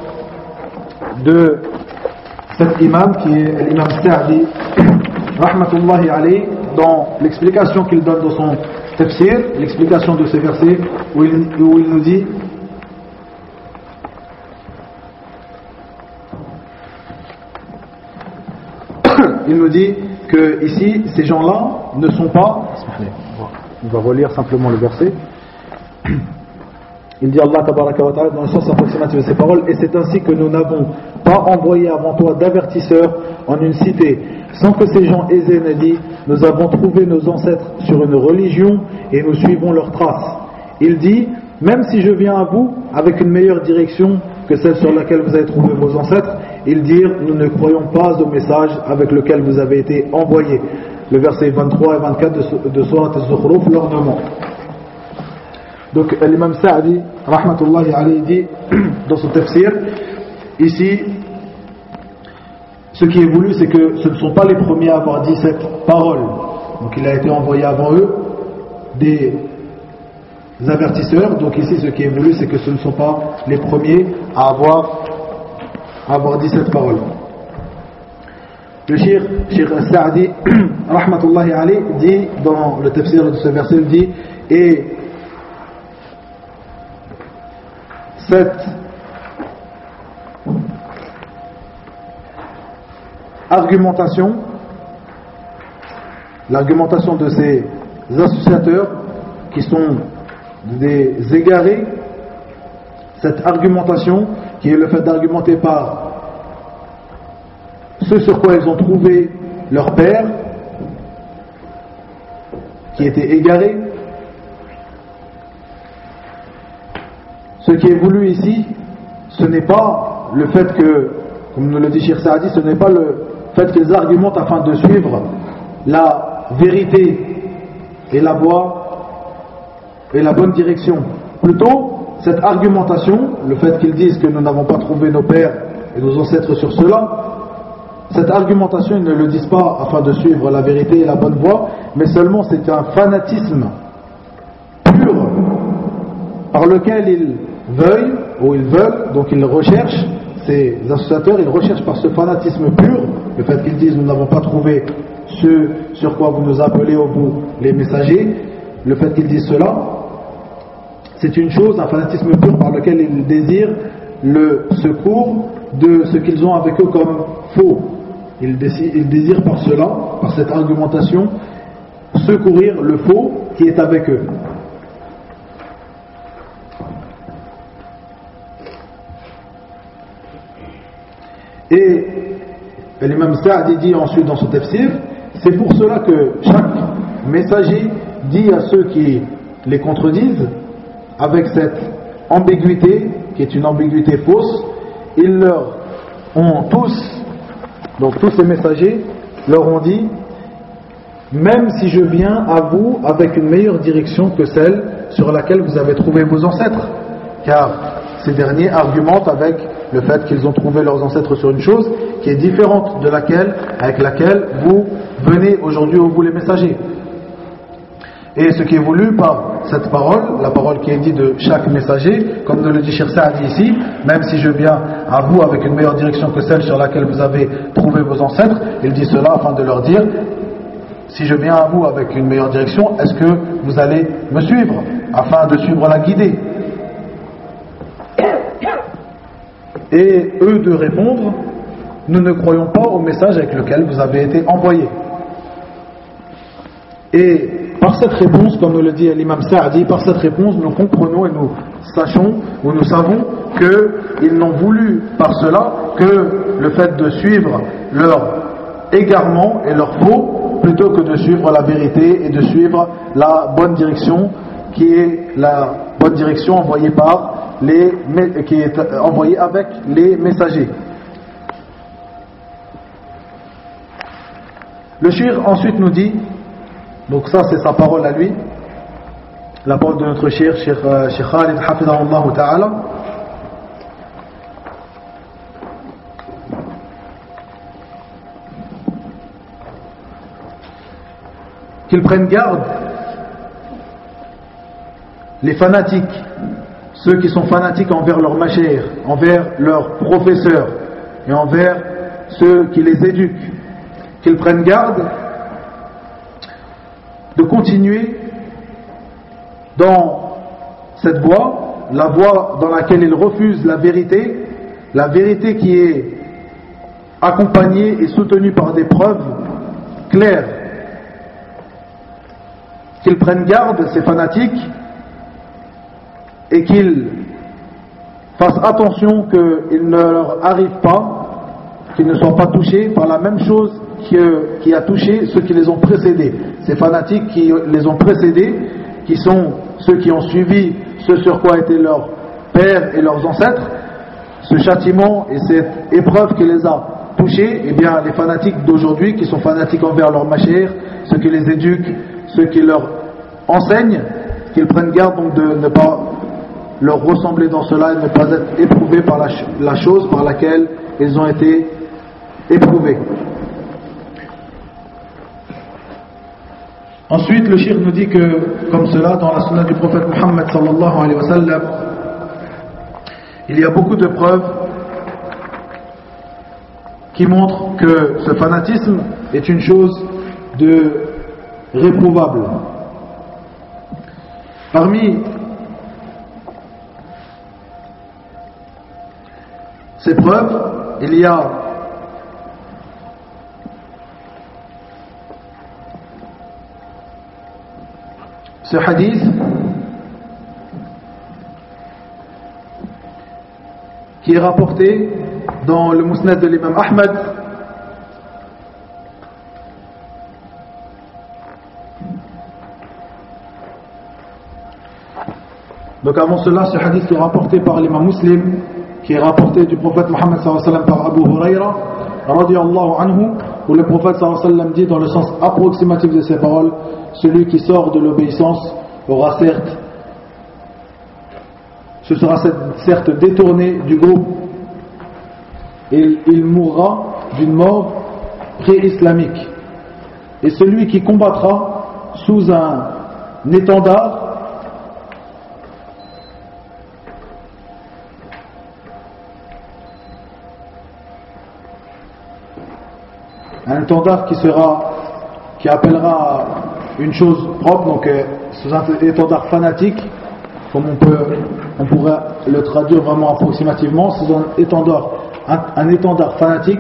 S1: de cet imam qui est l'imam Sa'di Rahmatullahi alayhi, dans l'explication qu'il donne dans son tafsir, l'explication de ces versets où il, où il nous dit: il nous dit que ici ces gens-là ne sont pas, on va relire simplement le verset. Il dit Allah tabaraka wa ta'ala dans le sens approximatif de ces paroles: et c'est ainsi que nous n'avons pas envoyé avant toi d'avertisseurs en une cité sans que ces gens aisés n'aient dit: nous avons trouvé nos ancêtres sur une religion et nous suivons leurs traces. Il dit: même si je viens à vous avec une meilleure direction que celle sur laquelle vous avez trouvé vos ancêtres, ils dirent: nous ne croyons pas au message avec lequel vous avez été envoyés. Le verset vingt-trois et vingt-quatre de, de Surat Al-Zukhruf l'ornement. Donc l'imam Sa'di Rahmatullahi alayhi dit dans son tafsir ici: ce qui est voulu, c'est que ce ne sont pas les premiers à avoir dit cette parole. Donc il a été envoyé avant eux des avertisseurs. Donc ici ce qui est voulu, c'est que ce ne sont pas les premiers à avoir, à avoir dit cette parole. Le cheikh, cheikh Sa'di Rahmatullahi alayhi dit dans le tafsir de ce verset, il dit: et cette argumentation, l'argumentation de ces associateurs qui sont des égarés, cette argumentation qui est le fait d'argumenter par ce sur quoi ils ont trouvé leur père, qui était égaré. Ce qui est voulu ici, ce n'est pas le fait que, comme nous le dit Cheikh Saadi, ce n'est pas le fait qu'ils argumentent afin de suivre la vérité et la voie et la bonne direction. Plutôt, cette argumentation, le fait qu'ils disent que nous n'avons pas trouvé nos pères et nos ancêtres sur cela, cette argumentation, ils ne le disent pas afin de suivre la vérité et la bonne voie, mais seulement c'est un fanatisme pur par lequel ils veuillent, ou ils veulent, donc ils recherchent, ces associateurs, ils recherchent par ce fanatisme pur, le fait qu'ils disent nous n'avons pas trouvé ce sur quoi vous nous appelez au bout les messagers, le fait qu'ils disent cela, c'est une chose, un fanatisme pur par lequel ils désirent le secours de ce qu'ils ont avec eux comme faux. Ils désirent par cela, par cette argumentation, secourir le faux qui est avec eux. Et l'imam Sa'di dit ensuite dans son tafsir, c'est pour cela que chaque messager dit à ceux qui les contredisent, avec cette ambiguïté, qui est une ambiguïté fausse, ils leur ont tous, donc tous ces messagers, leur ont dit, même si je viens à vous avec une meilleure direction que celle sur laquelle vous avez trouvé vos ancêtres, car ces derniers argumentent avec le fait qu'ils ont trouvé leurs ancêtres sur une chose qui est différente de laquelle, avec laquelle vous venez aujourd'hui au bout les messagers. Et ce qui est voulu par cette parole, la parole qui est dite de chaque messager, comme nous le dit Cheikh Saadi ici, même si je viens à vous avec une meilleure direction que celle sur laquelle vous avez trouvé vos ancêtres, il dit cela afin de leur dire, si je viens à vous avec une meilleure direction, est-ce que vous allez me suivre, afin de suivre la guidée? Et eux de répondre, nous ne croyons pas au message avec lequel vous avez été envoyés. Et par cette réponse, comme nous le dit l'imam Sa'di, par cette réponse, nous comprenons et nous sachons, ou nous savons qu'ils n'ont voulu par cela que le fait de suivre leur égarement et leur faux, plutôt que de suivre la vérité et de suivre la bonne direction, qui est la bonne direction envoyée par les, qui est envoyée avec les messagers. Le shir ensuite nous dit, donc ça c'est sa parole à lui, la parole de notre shir, Cheikh Khalid Hafidahullah Ta'ala, qu'ils prennent garde, les fanatiques, ceux qui sont fanatiques envers leur mashayikh, envers leurs professeurs et envers ceux qui les éduquent, qu'ils prennent garde de continuer dans cette voie, la voie dans laquelle ils refusent la vérité, la vérité qui est accompagnée et soutenue par des preuves claires. Qu'ils prennent garde, ces fanatiques, et qu'ils fassent attention qu'il ne leur arrive pas, qu'ils ne soient pas touchés par la même chose que, qui a touché ceux qui les ont précédés. Ces fanatiques qui les ont précédés, qui sont ceux qui ont suivi ce sur quoi étaient leurs pères et leurs ancêtres, ce châtiment et cette épreuve qui les a touchés, eh bien les fanatiques d'aujourd'hui qui sont fanatiques envers leur mashayikh, ceux qui les éduquent, ceux qui leur enseignent, qu'ils prennent garde donc de ne pas leur ressembler dans cela et ne pas être éprouvés par la, la chose par laquelle ils ont été éprouvés. Ensuite, le shir nous dit que, comme cela, dans la sunna du prophète Muhammad sallallahu alayhi wa sallam, il y a beaucoup de preuves qui montrent que ce fanatisme est une chose de réprouvable. Parmi ces preuves, il y a ce hadith qui est rapporté dans le Musnad de l'imam Ahmad donc avant cela ce hadith est rapporté par l'imam Muslim qui est rapporté du prophète Muhammad sallallahu alayhi wa sallam par Abu Huraira radiyallahu anhu, où le prophète sallallahu alayhi wa sallam dit dans le sens approximatif de ces paroles, celui qui sort de l'obéissance aura certes ce sera certes détourné du groupe il, il mourra d'une mort pré-islamique. Et celui qui combattra sous un étendard un étendard qui sera, qui appellera une chose propre, donc euh, sous un étendard fanatique, comme on peut, on pourrait le traduire vraiment approximativement, sous un étendard, un, un étendard fanatique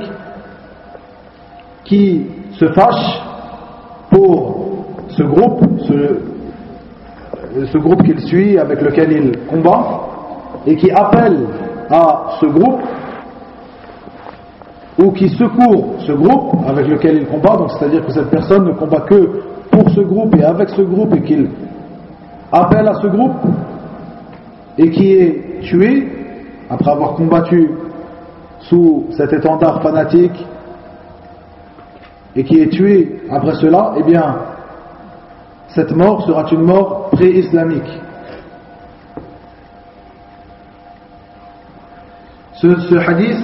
S1: qui se fâche pour ce groupe, ce, ce groupe qu'il suit, avec lequel il combat, et qui appelle à ce groupe, ou qui secourt ce groupe avec lequel il combat, donc c'est-à-dire que cette personne ne combat que pour ce groupe et avec ce groupe, et qu'il appelle à ce groupe, et qui est tué après avoir combattu sous cet étendard fanatique, et qui est tué après cela, eh bien cette mort sera une mort pré-islamique. Ce, ce hadith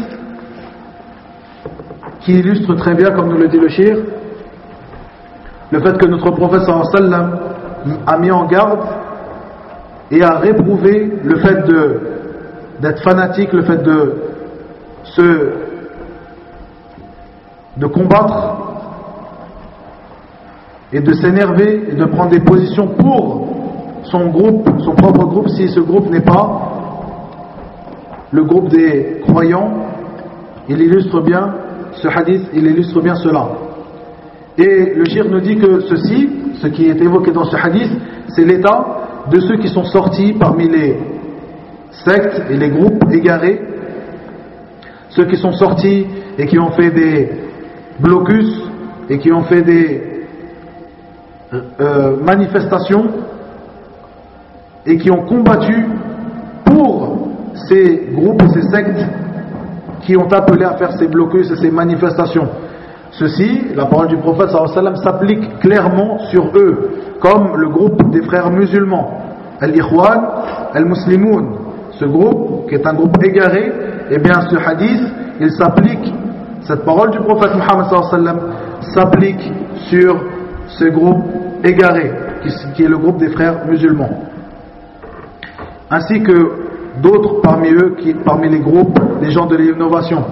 S1: qui illustre très bien, comme nous le dit le shir, le fait que notre prophète sallallahu alayhi wa sallam a mis en garde et a réprouvé le fait de, d'être fanatique, le fait de se de combattre et de s'énerver et de prendre des positions pour son groupe, son propre groupe, si ce groupe n'est pas le groupe des croyants. Il illustre bien ce hadith, il illustre bien cela. Et le shir nous dit que ceci, ce qui est évoqué dans ce hadith, c'est l'état de ceux qui sont sortis parmi les sectes et les groupes égarés, ceux qui sont sortis et qui ont fait des blocus et qui ont fait des euh, manifestations et qui ont combattu pour ces groupes et ces sectes qui ont appelé à faire ces blocus et ces manifestations. Ceci, la parole du prophète sallallahu alayhi wa sallam s'applique clairement sur eux, comme le groupe des frères musulmans, Al-Ikhwan, Al-Muslimoun. Ce groupe, qui est un groupe égaré, eh bien ce hadith, il s'applique, cette parole du prophète Muhammad sallallahu alayhi wa sallam s'applique sur ce groupe égaré, qui est le groupe des frères musulmans. Ainsi que d'autres parmi eux, qui, parmi les groupes des gens de l'innovation.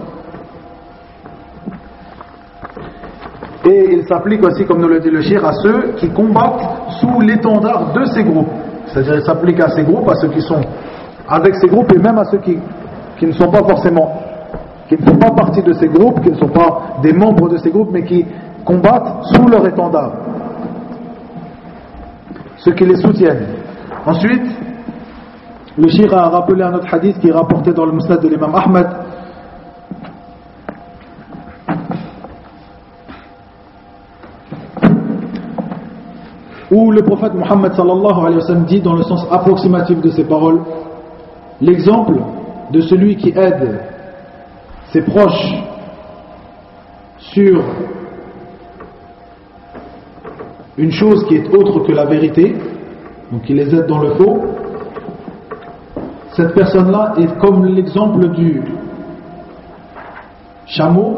S1: Et il s'applique aussi, comme nous le dit le shir, à ceux qui combattent sous l'étendard de ces groupes. C'est-à-dire il s'applique à ces groupes, à ceux qui sont avec ces groupes, et même à ceux qui, qui ne sont pas forcément, qui ne font pas partie de ces groupes, qui ne sont pas des membres de ces groupes, mais qui combattent sous leur étendard, ceux qui les soutiennent. Ensuite, le shir a rappelé un autre hadith qui est rapporté dans le Musnad de l'imam Ahmad, où le prophète Muhammad sallallahu alayhi wa sallam dit, dans le sens approximatif de ces paroles, l'exemple de celui qui aide ses proches sur une chose qui est autre que la vérité, donc il les aide dans le faux, cette personne-là est comme l'exemple du chameau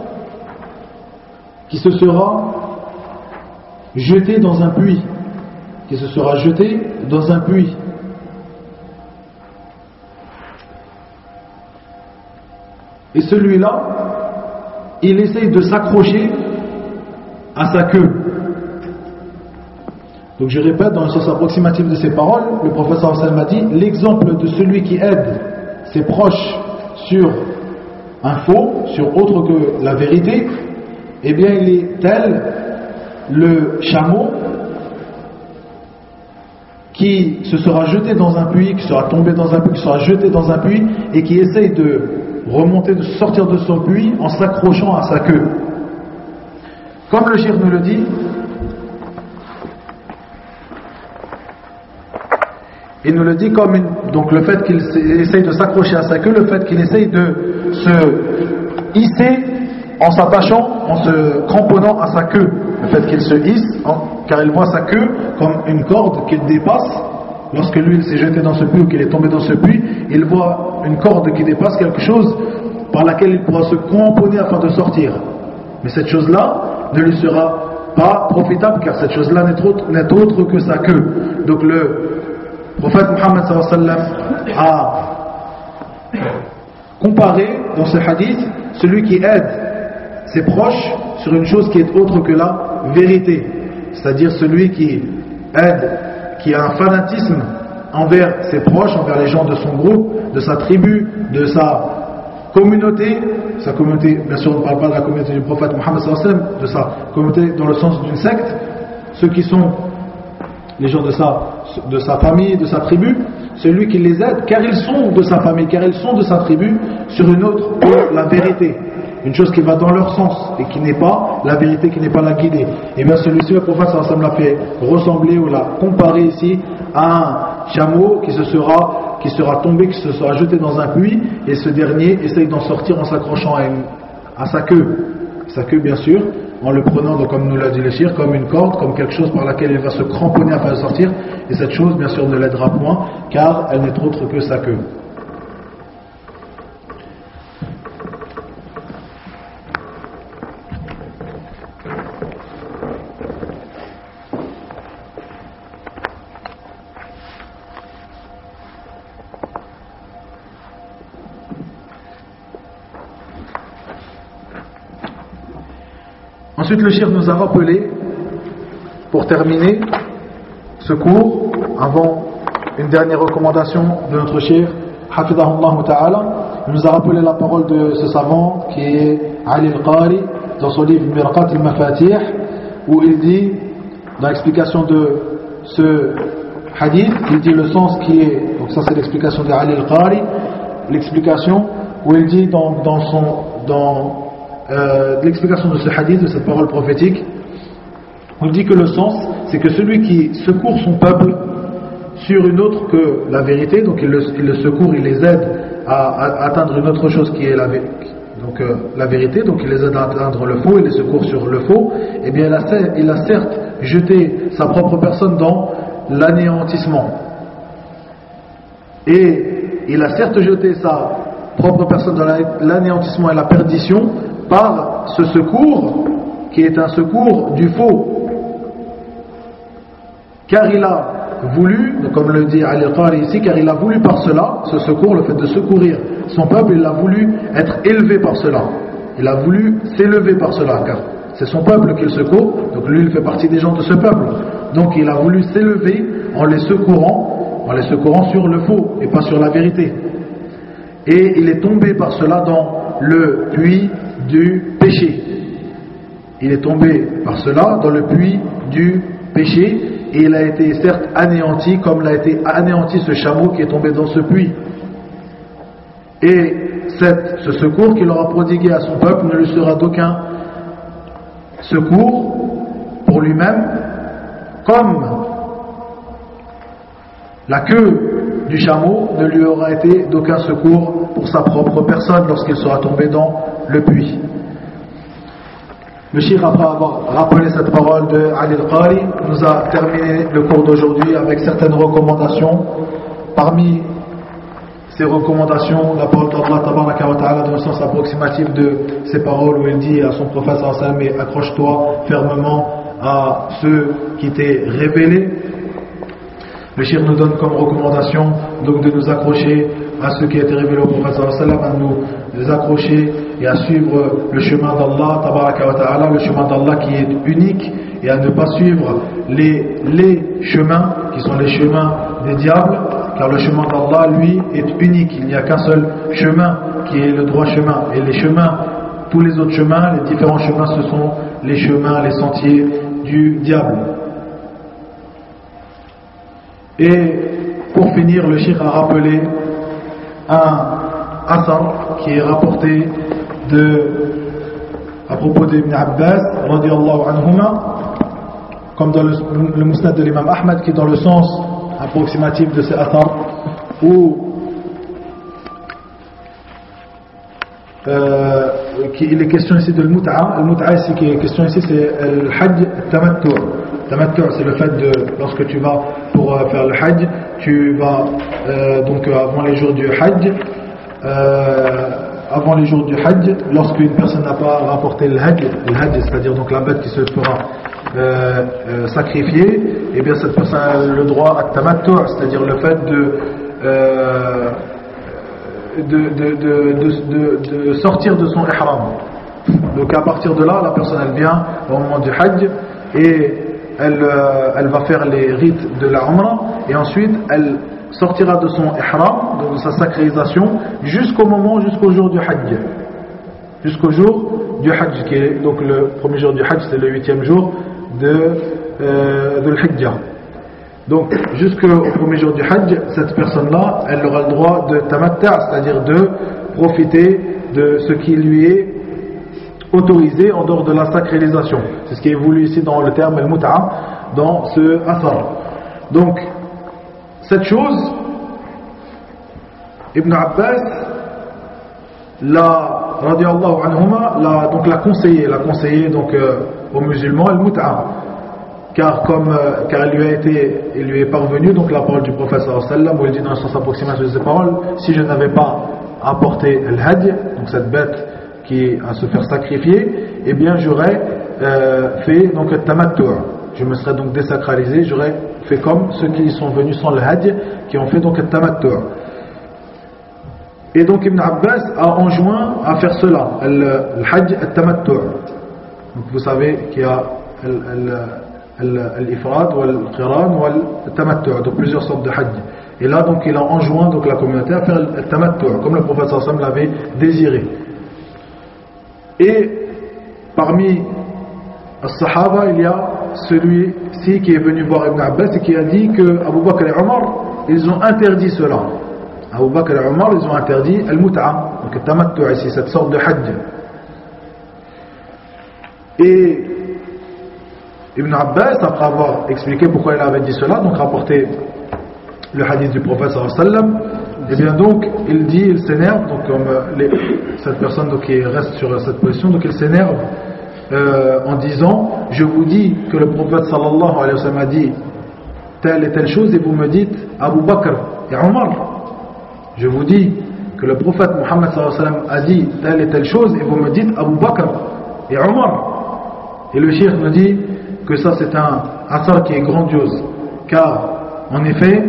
S1: qui se sera jeté dans un puits, qui se sera jeté dans un puits. Et celui-là, il essaye de s'accrocher à sa queue. Donc je répète, dans le sens approximatif de ces paroles, le prophète sallallahu alayhi wa sallam a dit, l'exemple de celui qui aide ses proches sur un faux, sur autre que la vérité, eh bien il est tel le chameau qui se sera jeté dans un puits, qui sera tombé dans un puits, qui sera jeté dans un puits, et qui essaye de remonter, de sortir de son puits en s'accrochant à sa queue. Comme le shir nous le dit, il nous le dit comme une, donc le fait qu'il essaye de s'accrocher à sa queue, le fait qu'il essaye de se hisser en s'attachant, en se cramponnant à sa queue, le fait qu'il se hisse, en, car il voit sa queue comme une corde qu'il dépasse. Lorsque lui il s'est jeté dans ce puits ou qu'il est tombé dans ce puits, il voit une corde qui dépasse, quelque chose par laquelle il pourra se cramponner afin de sortir. Mais cette chose-là ne lui sera pas profitable, car cette chose-là n'est autre, n'est autre que sa queue. Donc le prophète Mohammed sallallahu alayhi wa sallam a comparé dans ce hadith celui qui aide ses proches sur une chose qui est autre que la vérité, c'est-à-dire celui qui aide, qui a un fanatisme envers ses proches, envers les gens de son groupe, de sa tribu, de sa communauté, sa communauté, bien sûr on ne parle pas de la communauté du prophète Mohammed sallallahu alayhi wa sallam, de sa communauté dans le sens d'une secte, ceux qui sont les gens de sa, de sa famille, de sa tribu, celui qui les aide, car ils sont de sa famille, car ils sont de sa tribu, sur une autre que la vérité, une chose qui va dans leur sens et qui n'est pas la vérité, qui n'est pas la guidée. Et bien celui-ci, le prophète sallallahu alayhi wa sallam l'a fait ressembler ou l'a comparé ici à un chameau qui se sera, qui sera tombé, qui se sera jeté dans un puits, et ce dernier essaye d'en sortir en s'accrochant à, une, à sa queue, sa queue bien sûr, en le prenant, donc, comme nous l'a dit le shir, comme une corde, comme quelque chose par laquelle il va se cramponner afin de sortir, et cette chose bien sûr ne l'aidera point, car elle n'est autre que sa queue. Ensuite, le shir nous a rappelé, pour terminer ce cours, avant une dernière recommandation de notre shir, Hafidahullah Ta'ala, il nous a rappelé la parole de ce savant qui est Ali Al-Qari, dans son livre Mirqat Al-Mafatih, où il dit, dans l'explication de ce hadith, il dit le sens qui est, donc ça c'est l'explication de Ali Al-Qari, l'explication où il dit dans, dans son, dans Euh, l'explication de ce hadith, de cette parole prophétique, on dit que le sens, c'est que celui qui secourt son peuple sur une autre que la vérité, donc il le, il le secourt, il les aide à, à atteindre une autre chose qui est la, donc, euh, la vérité, donc il les aide à atteindre le faux, il les secourt sur le faux, et bien il a, il a certes jeté sa propre personne dans l'anéantissement. Et il a certes jeté sa propre personne dans l'anéantissement et la perdition par ce secours qui est un secours du faux, car il a voulu, comme le dit Ali Qari ici, car il a voulu par cela, ce secours, le fait de secourir son peuple, il a voulu être élevé par cela, il a voulu s'élever par cela, car c'est son peuple qu'il secourt, donc lui il fait partie des gens de ce peuple, donc il a voulu s'élever en les secourant, en les secourant sur le faux et pas sur la vérité, et il est tombé par cela dans le puits du péché. Il est tombé par cela dans le puits du péché et il a été certes anéanti comme l'a été anéanti ce chameau qui est tombé dans ce puits. Et cette, ce secours qu'il aura prodigué à son peuple ne lui sera d'aucun secours pour lui-même, comme la queue du chameau ne lui aura été d'aucun secours pour sa propre personne lorsqu'il sera tombé dans le puits. Le shir, après avoir rappelé cette parole de Ali Al-Qari, nous a terminé le cours d'aujourd'hui avec certaines recommandations. Parmi ces recommandations, la parole d'Allah Tabaraka wa Ta'ala dans le sens approximatif de ces paroles où il dit à son prophète sallallahu alayhi wa sallam: accroche-toi fermement à ceux qui t'est révélé. Le shir nous donne comme recommandation donc de nous accrocher à ce qui a été révélé au prophète sallallahu alayhi wa sallam, à nous accrocher et à suivre le chemin d'Allah Tabaraka wa Ta'ala, le chemin d'Allah qui est unique, et à ne pas suivre les, les chemins qui sont les chemins des diables, car le chemin d'Allah lui est unique, il n'y a qu'un seul chemin qui est le droit chemin, et les chemins, tous les autres chemins, les différents chemins, ce sont les chemins, les sentiers du diable. Et pour finir, le cheikh a rappelé un asar qui est rapporté de, à propos d'Ibn Abbas radiyallahu anhuma, comme dans le, le musnad de l'imam Ahmad, qui est dans le sens approximatif de ce asar, où euh, qui, il est question ici de l'mut'a. Le mut'a ici qui est question ici, c'est le hajj tamattu'. Tamattu', c'est le fait de, lorsque tu vas pour euh, faire le hajj, tu vas euh, donc euh, avant les jours du hajj, euh, avant les jours du Hajj, lorsqu'une personne n'a pas rapporté le Hajj, le Hajj, c'est-à-dire donc la bête qui se fera euh, euh, sacrifier, et bien cette personne a le droit à tamattu', c'est-à-dire le fait de, euh, de, de, de, de, de, de sortir de son ihram. Donc à partir de là, la personne elle vient au moment du Hajj et elle, euh, elle va faire les rites de la Umrah, et ensuite elle sortira de son ihram, de sa sacralisation, jusqu'au moment, jusqu'au jour du Hajj. Jusqu'au jour du Hajj, qui est donc le premier jour du Hajj, c'est le huitième jour de, euh, de l'Hijjah. Donc, jusqu'au premier jour du Hajj, cette personne-là, elle aura le droit de tamatta', c'est-à-dire de profiter de ce qui lui est autorisé en dehors de la sacralisation. C'est ce qui est voulu ici dans le terme al-mut'a, dans ce athar. Donc, cette chose, Ibn Abbas l'a, radiallahu anhuma, l'a, donc l'a conseillé, l'a conseillé donc euh, aux musulmans al-mut'a, car comme euh, car il lui a été, il lui est parvenu donc la parole du prophète sallallahu alayhi wa sallam, où il dit dans le sens approximatif de ses paroles, si je n'avais pas apporté al-hajj, donc cette bête qui est à se faire sacrifier, eh bien j'aurais euh, fait donc le tamattu'. Je me serais donc désacralisé, j'aurais fait comme ceux qui sont venus sans le hajj, qui ont fait donc le tamattu'. Et donc Ibn Abbas a enjoint à faire cela, le, le hajj, le tamattu'. Donc vous savez qu'il y a l'ifrad, le qiran, le tamattu', donc plusieurs sortes de hajj. Et là donc il a enjoint donc la communauté à faire le tamattu', comme le prophète sallallahu alayhi wa sallam l'avait désiré. Et parmi as-sahaba, il y a celui-ci qui est venu voir Ibn Abbas et qui a dit que Abu Bakr et Omar, ils ont interdit cela. Abu Bakr et Omar, ils ont interdit al-mut'a, donc le tamattu' ici, cette sorte de hajj. Et Ibn Abbas, après avoir expliqué pourquoi il avait dit cela, donc rapporté le hadith du prophète sallallahu alayhi wa sallam, et bien donc il dit, il s'énerve, donc comme les, cette personne donc, qui reste sur cette position, donc il s'énerve euh, en disant, je vous dis que le prophète sallallahu alayhi wa sallam a dit telle et telle chose, et vous me dites Abu Bakr et Omar. Je vous dis que le prophète Muhammad sallallahu alayhi wa sallam a dit telle et telle chose, et vous me dites Abu Bakr et Omar. Et le cheikh me dit que ça c'est un asar qui est grandiose, car en effet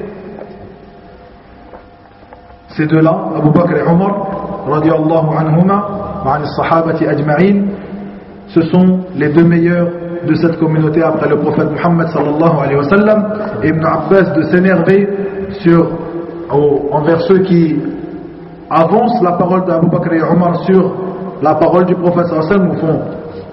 S1: ces deux-là, Abu Bakr et Omar, radiallahu anhuma, ma'an as-sahabati ajma'in, ce sont les deux meilleurs de cette communauté après le prophète Muhammad sallallahu alayhi wa sallam. Et Ibn Abbas de s'énerver sur, au, envers ceux qui avancent la parole d'Abu Bakr et Omar sur la parole du prophète sallallahu alayhi wa sallam, au fond,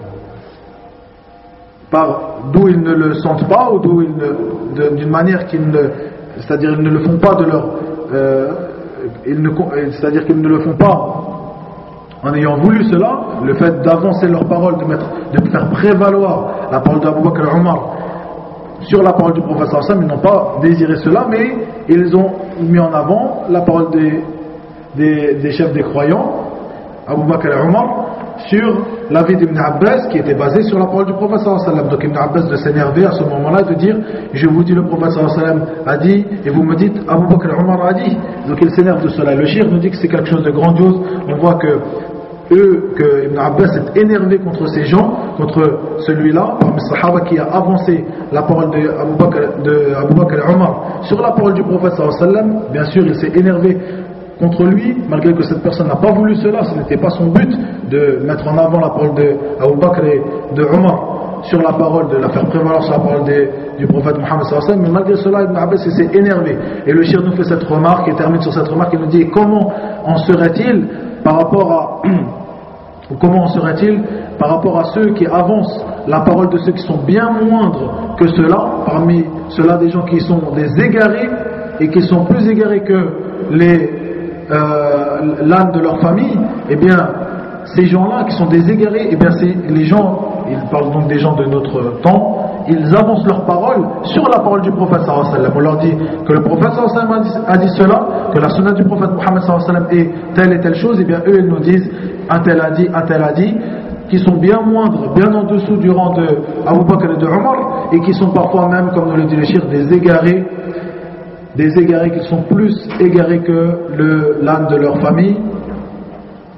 S1: par d'où ils ne le sentent pas, ou d'où ils ne, d'une manière qu'ils ne, c'est-à-dire ils ne le font pas de leur euh, Ils ne, c'est-à-dire qu'ils ne le font pas en ayant voulu cela, le fait d'avancer leur parole, de, mettre, de faire prévaloir la parole d'Abu Bakr et Omar sur la parole du prophète sallallahu alayhi wa sallam, ils n'ont pas désiré cela, mais ils ont mis en avant la parole des, des, des chefs des croyants, Abu Bakr et Omar, sur l'avis d'Ibn Abbas qui était basé sur la parole du prophète sallallahu alayhi wa sallam. Donc Ibn Abbas de s'énerver à ce moment-là, de dire je vous dis le prophète sallallahu alayhi wa sallam a dit et vous me dites Abu Bakr et Omar a dit. Donc il s'énerve de cela. Le shir nous dit que c'est quelque chose de grandiose. On voit que eux, que Ibn Abbas est énervé contre ces gens, contre celui-là parmi les sahaba qui a avancé la parole de Abu Bakr, de Abu Bakr et Omar sur la parole du prophète sallallahu alayhi wa sallam. Bien sûr il s'est énervé contre lui, malgré que cette personne n'a pas voulu cela. Ce n'était pas son but de mettre en avant la parole de Abu Bakr et de Omar sur la parole, de la faire prévaloir sur la parole de, du prophète Muhammad sallallahu alayhi wa sallam. Mais malgré cela, Ibn Abbas s'est énervé. Et le shir nous fait cette remarque et termine sur cette remarque. Il nous dit comment en serait-il par rapport à ou comment en serait-il par rapport à ceux qui avancent la parole de ceux qui sont bien moindres que ceux-là, parmi ceux-là des gens qui sont des égarés et qui sont plus égarés que les Euh, l'âme de leur famille. Eh bien ces gens-là qui sont des égarés, eh bien c'est les gens, ils parlent donc des gens de notre temps, ils avancent leur parole sur la parole du prophète sallallahu alayhi wa sallam. On leur dit que le prophète sallallahu alayhi wa sallam a dit cela, que la sunna du prophète Muhammad sallallahu alayhi wa sallam est telle et telle chose. Eh bien eux ils nous disent un tel a dit, un tel a dit, qui sont bien moindres, bien en dessous du rang de Abu Bakr et de Omar, et qui sont parfois même, comme nous le dit le shir, des égarés, des égarés qui sont plus égarés que le, l'âme de leur famille.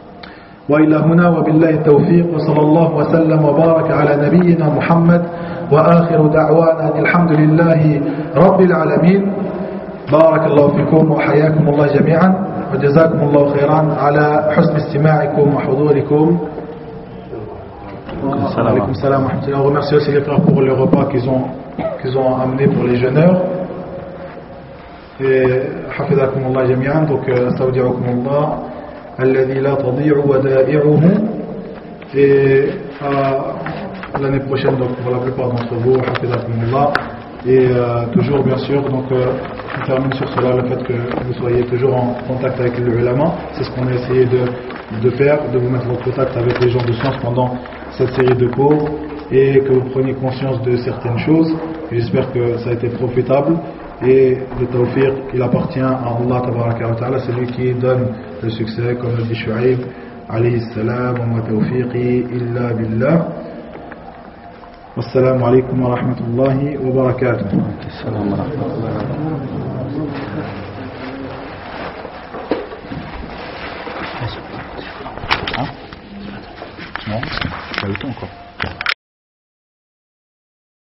S2: وإلى هنا وبالله التوفيق وصلى الله وسلم وبارك على نبينا محمد وآخر دعوانا الحمد لله رب العالمين. بارك الله فيكم وحياكم الله جميعا وجزاكم الله خيرا على حسن استماعكم وحضوركم. Alaykoum salam wa rahmatullah. On remercie aussi les frères pour le repas qu'ils ont, qu'ils ont amené pour les jeûneurs. Et حفظكم الله جميعا. Donc استودعكم الله الذي لا تضيع ودائعه. Et à l'année prochaine donc pour la plupart d'entre vous حفظكم الله. Et euh, toujours bien sûr donc euh, on termine sur cela, le fait que vous soyez toujours en contact avec le ulama. C'est ce qu'on a essayé de, de faire, de vous mettre en contact avec les gens de science pendant cette série de cours et que vous preniez conscience de certaines choses. J'espère que ça a été profitable. Et le tawfiq, il appartient à Allah tabaraka wa ta'ala, c'est lui qui donne le succès, comme le dit Shu'aib alayhi salam, wa ma tawfiqi illa billah. Wassalamu alaikum wa rahmatullahi wa barakatuh.
S3: Assalamu wa rahmatullahi wa barakatuh. Non, pas le temps encore.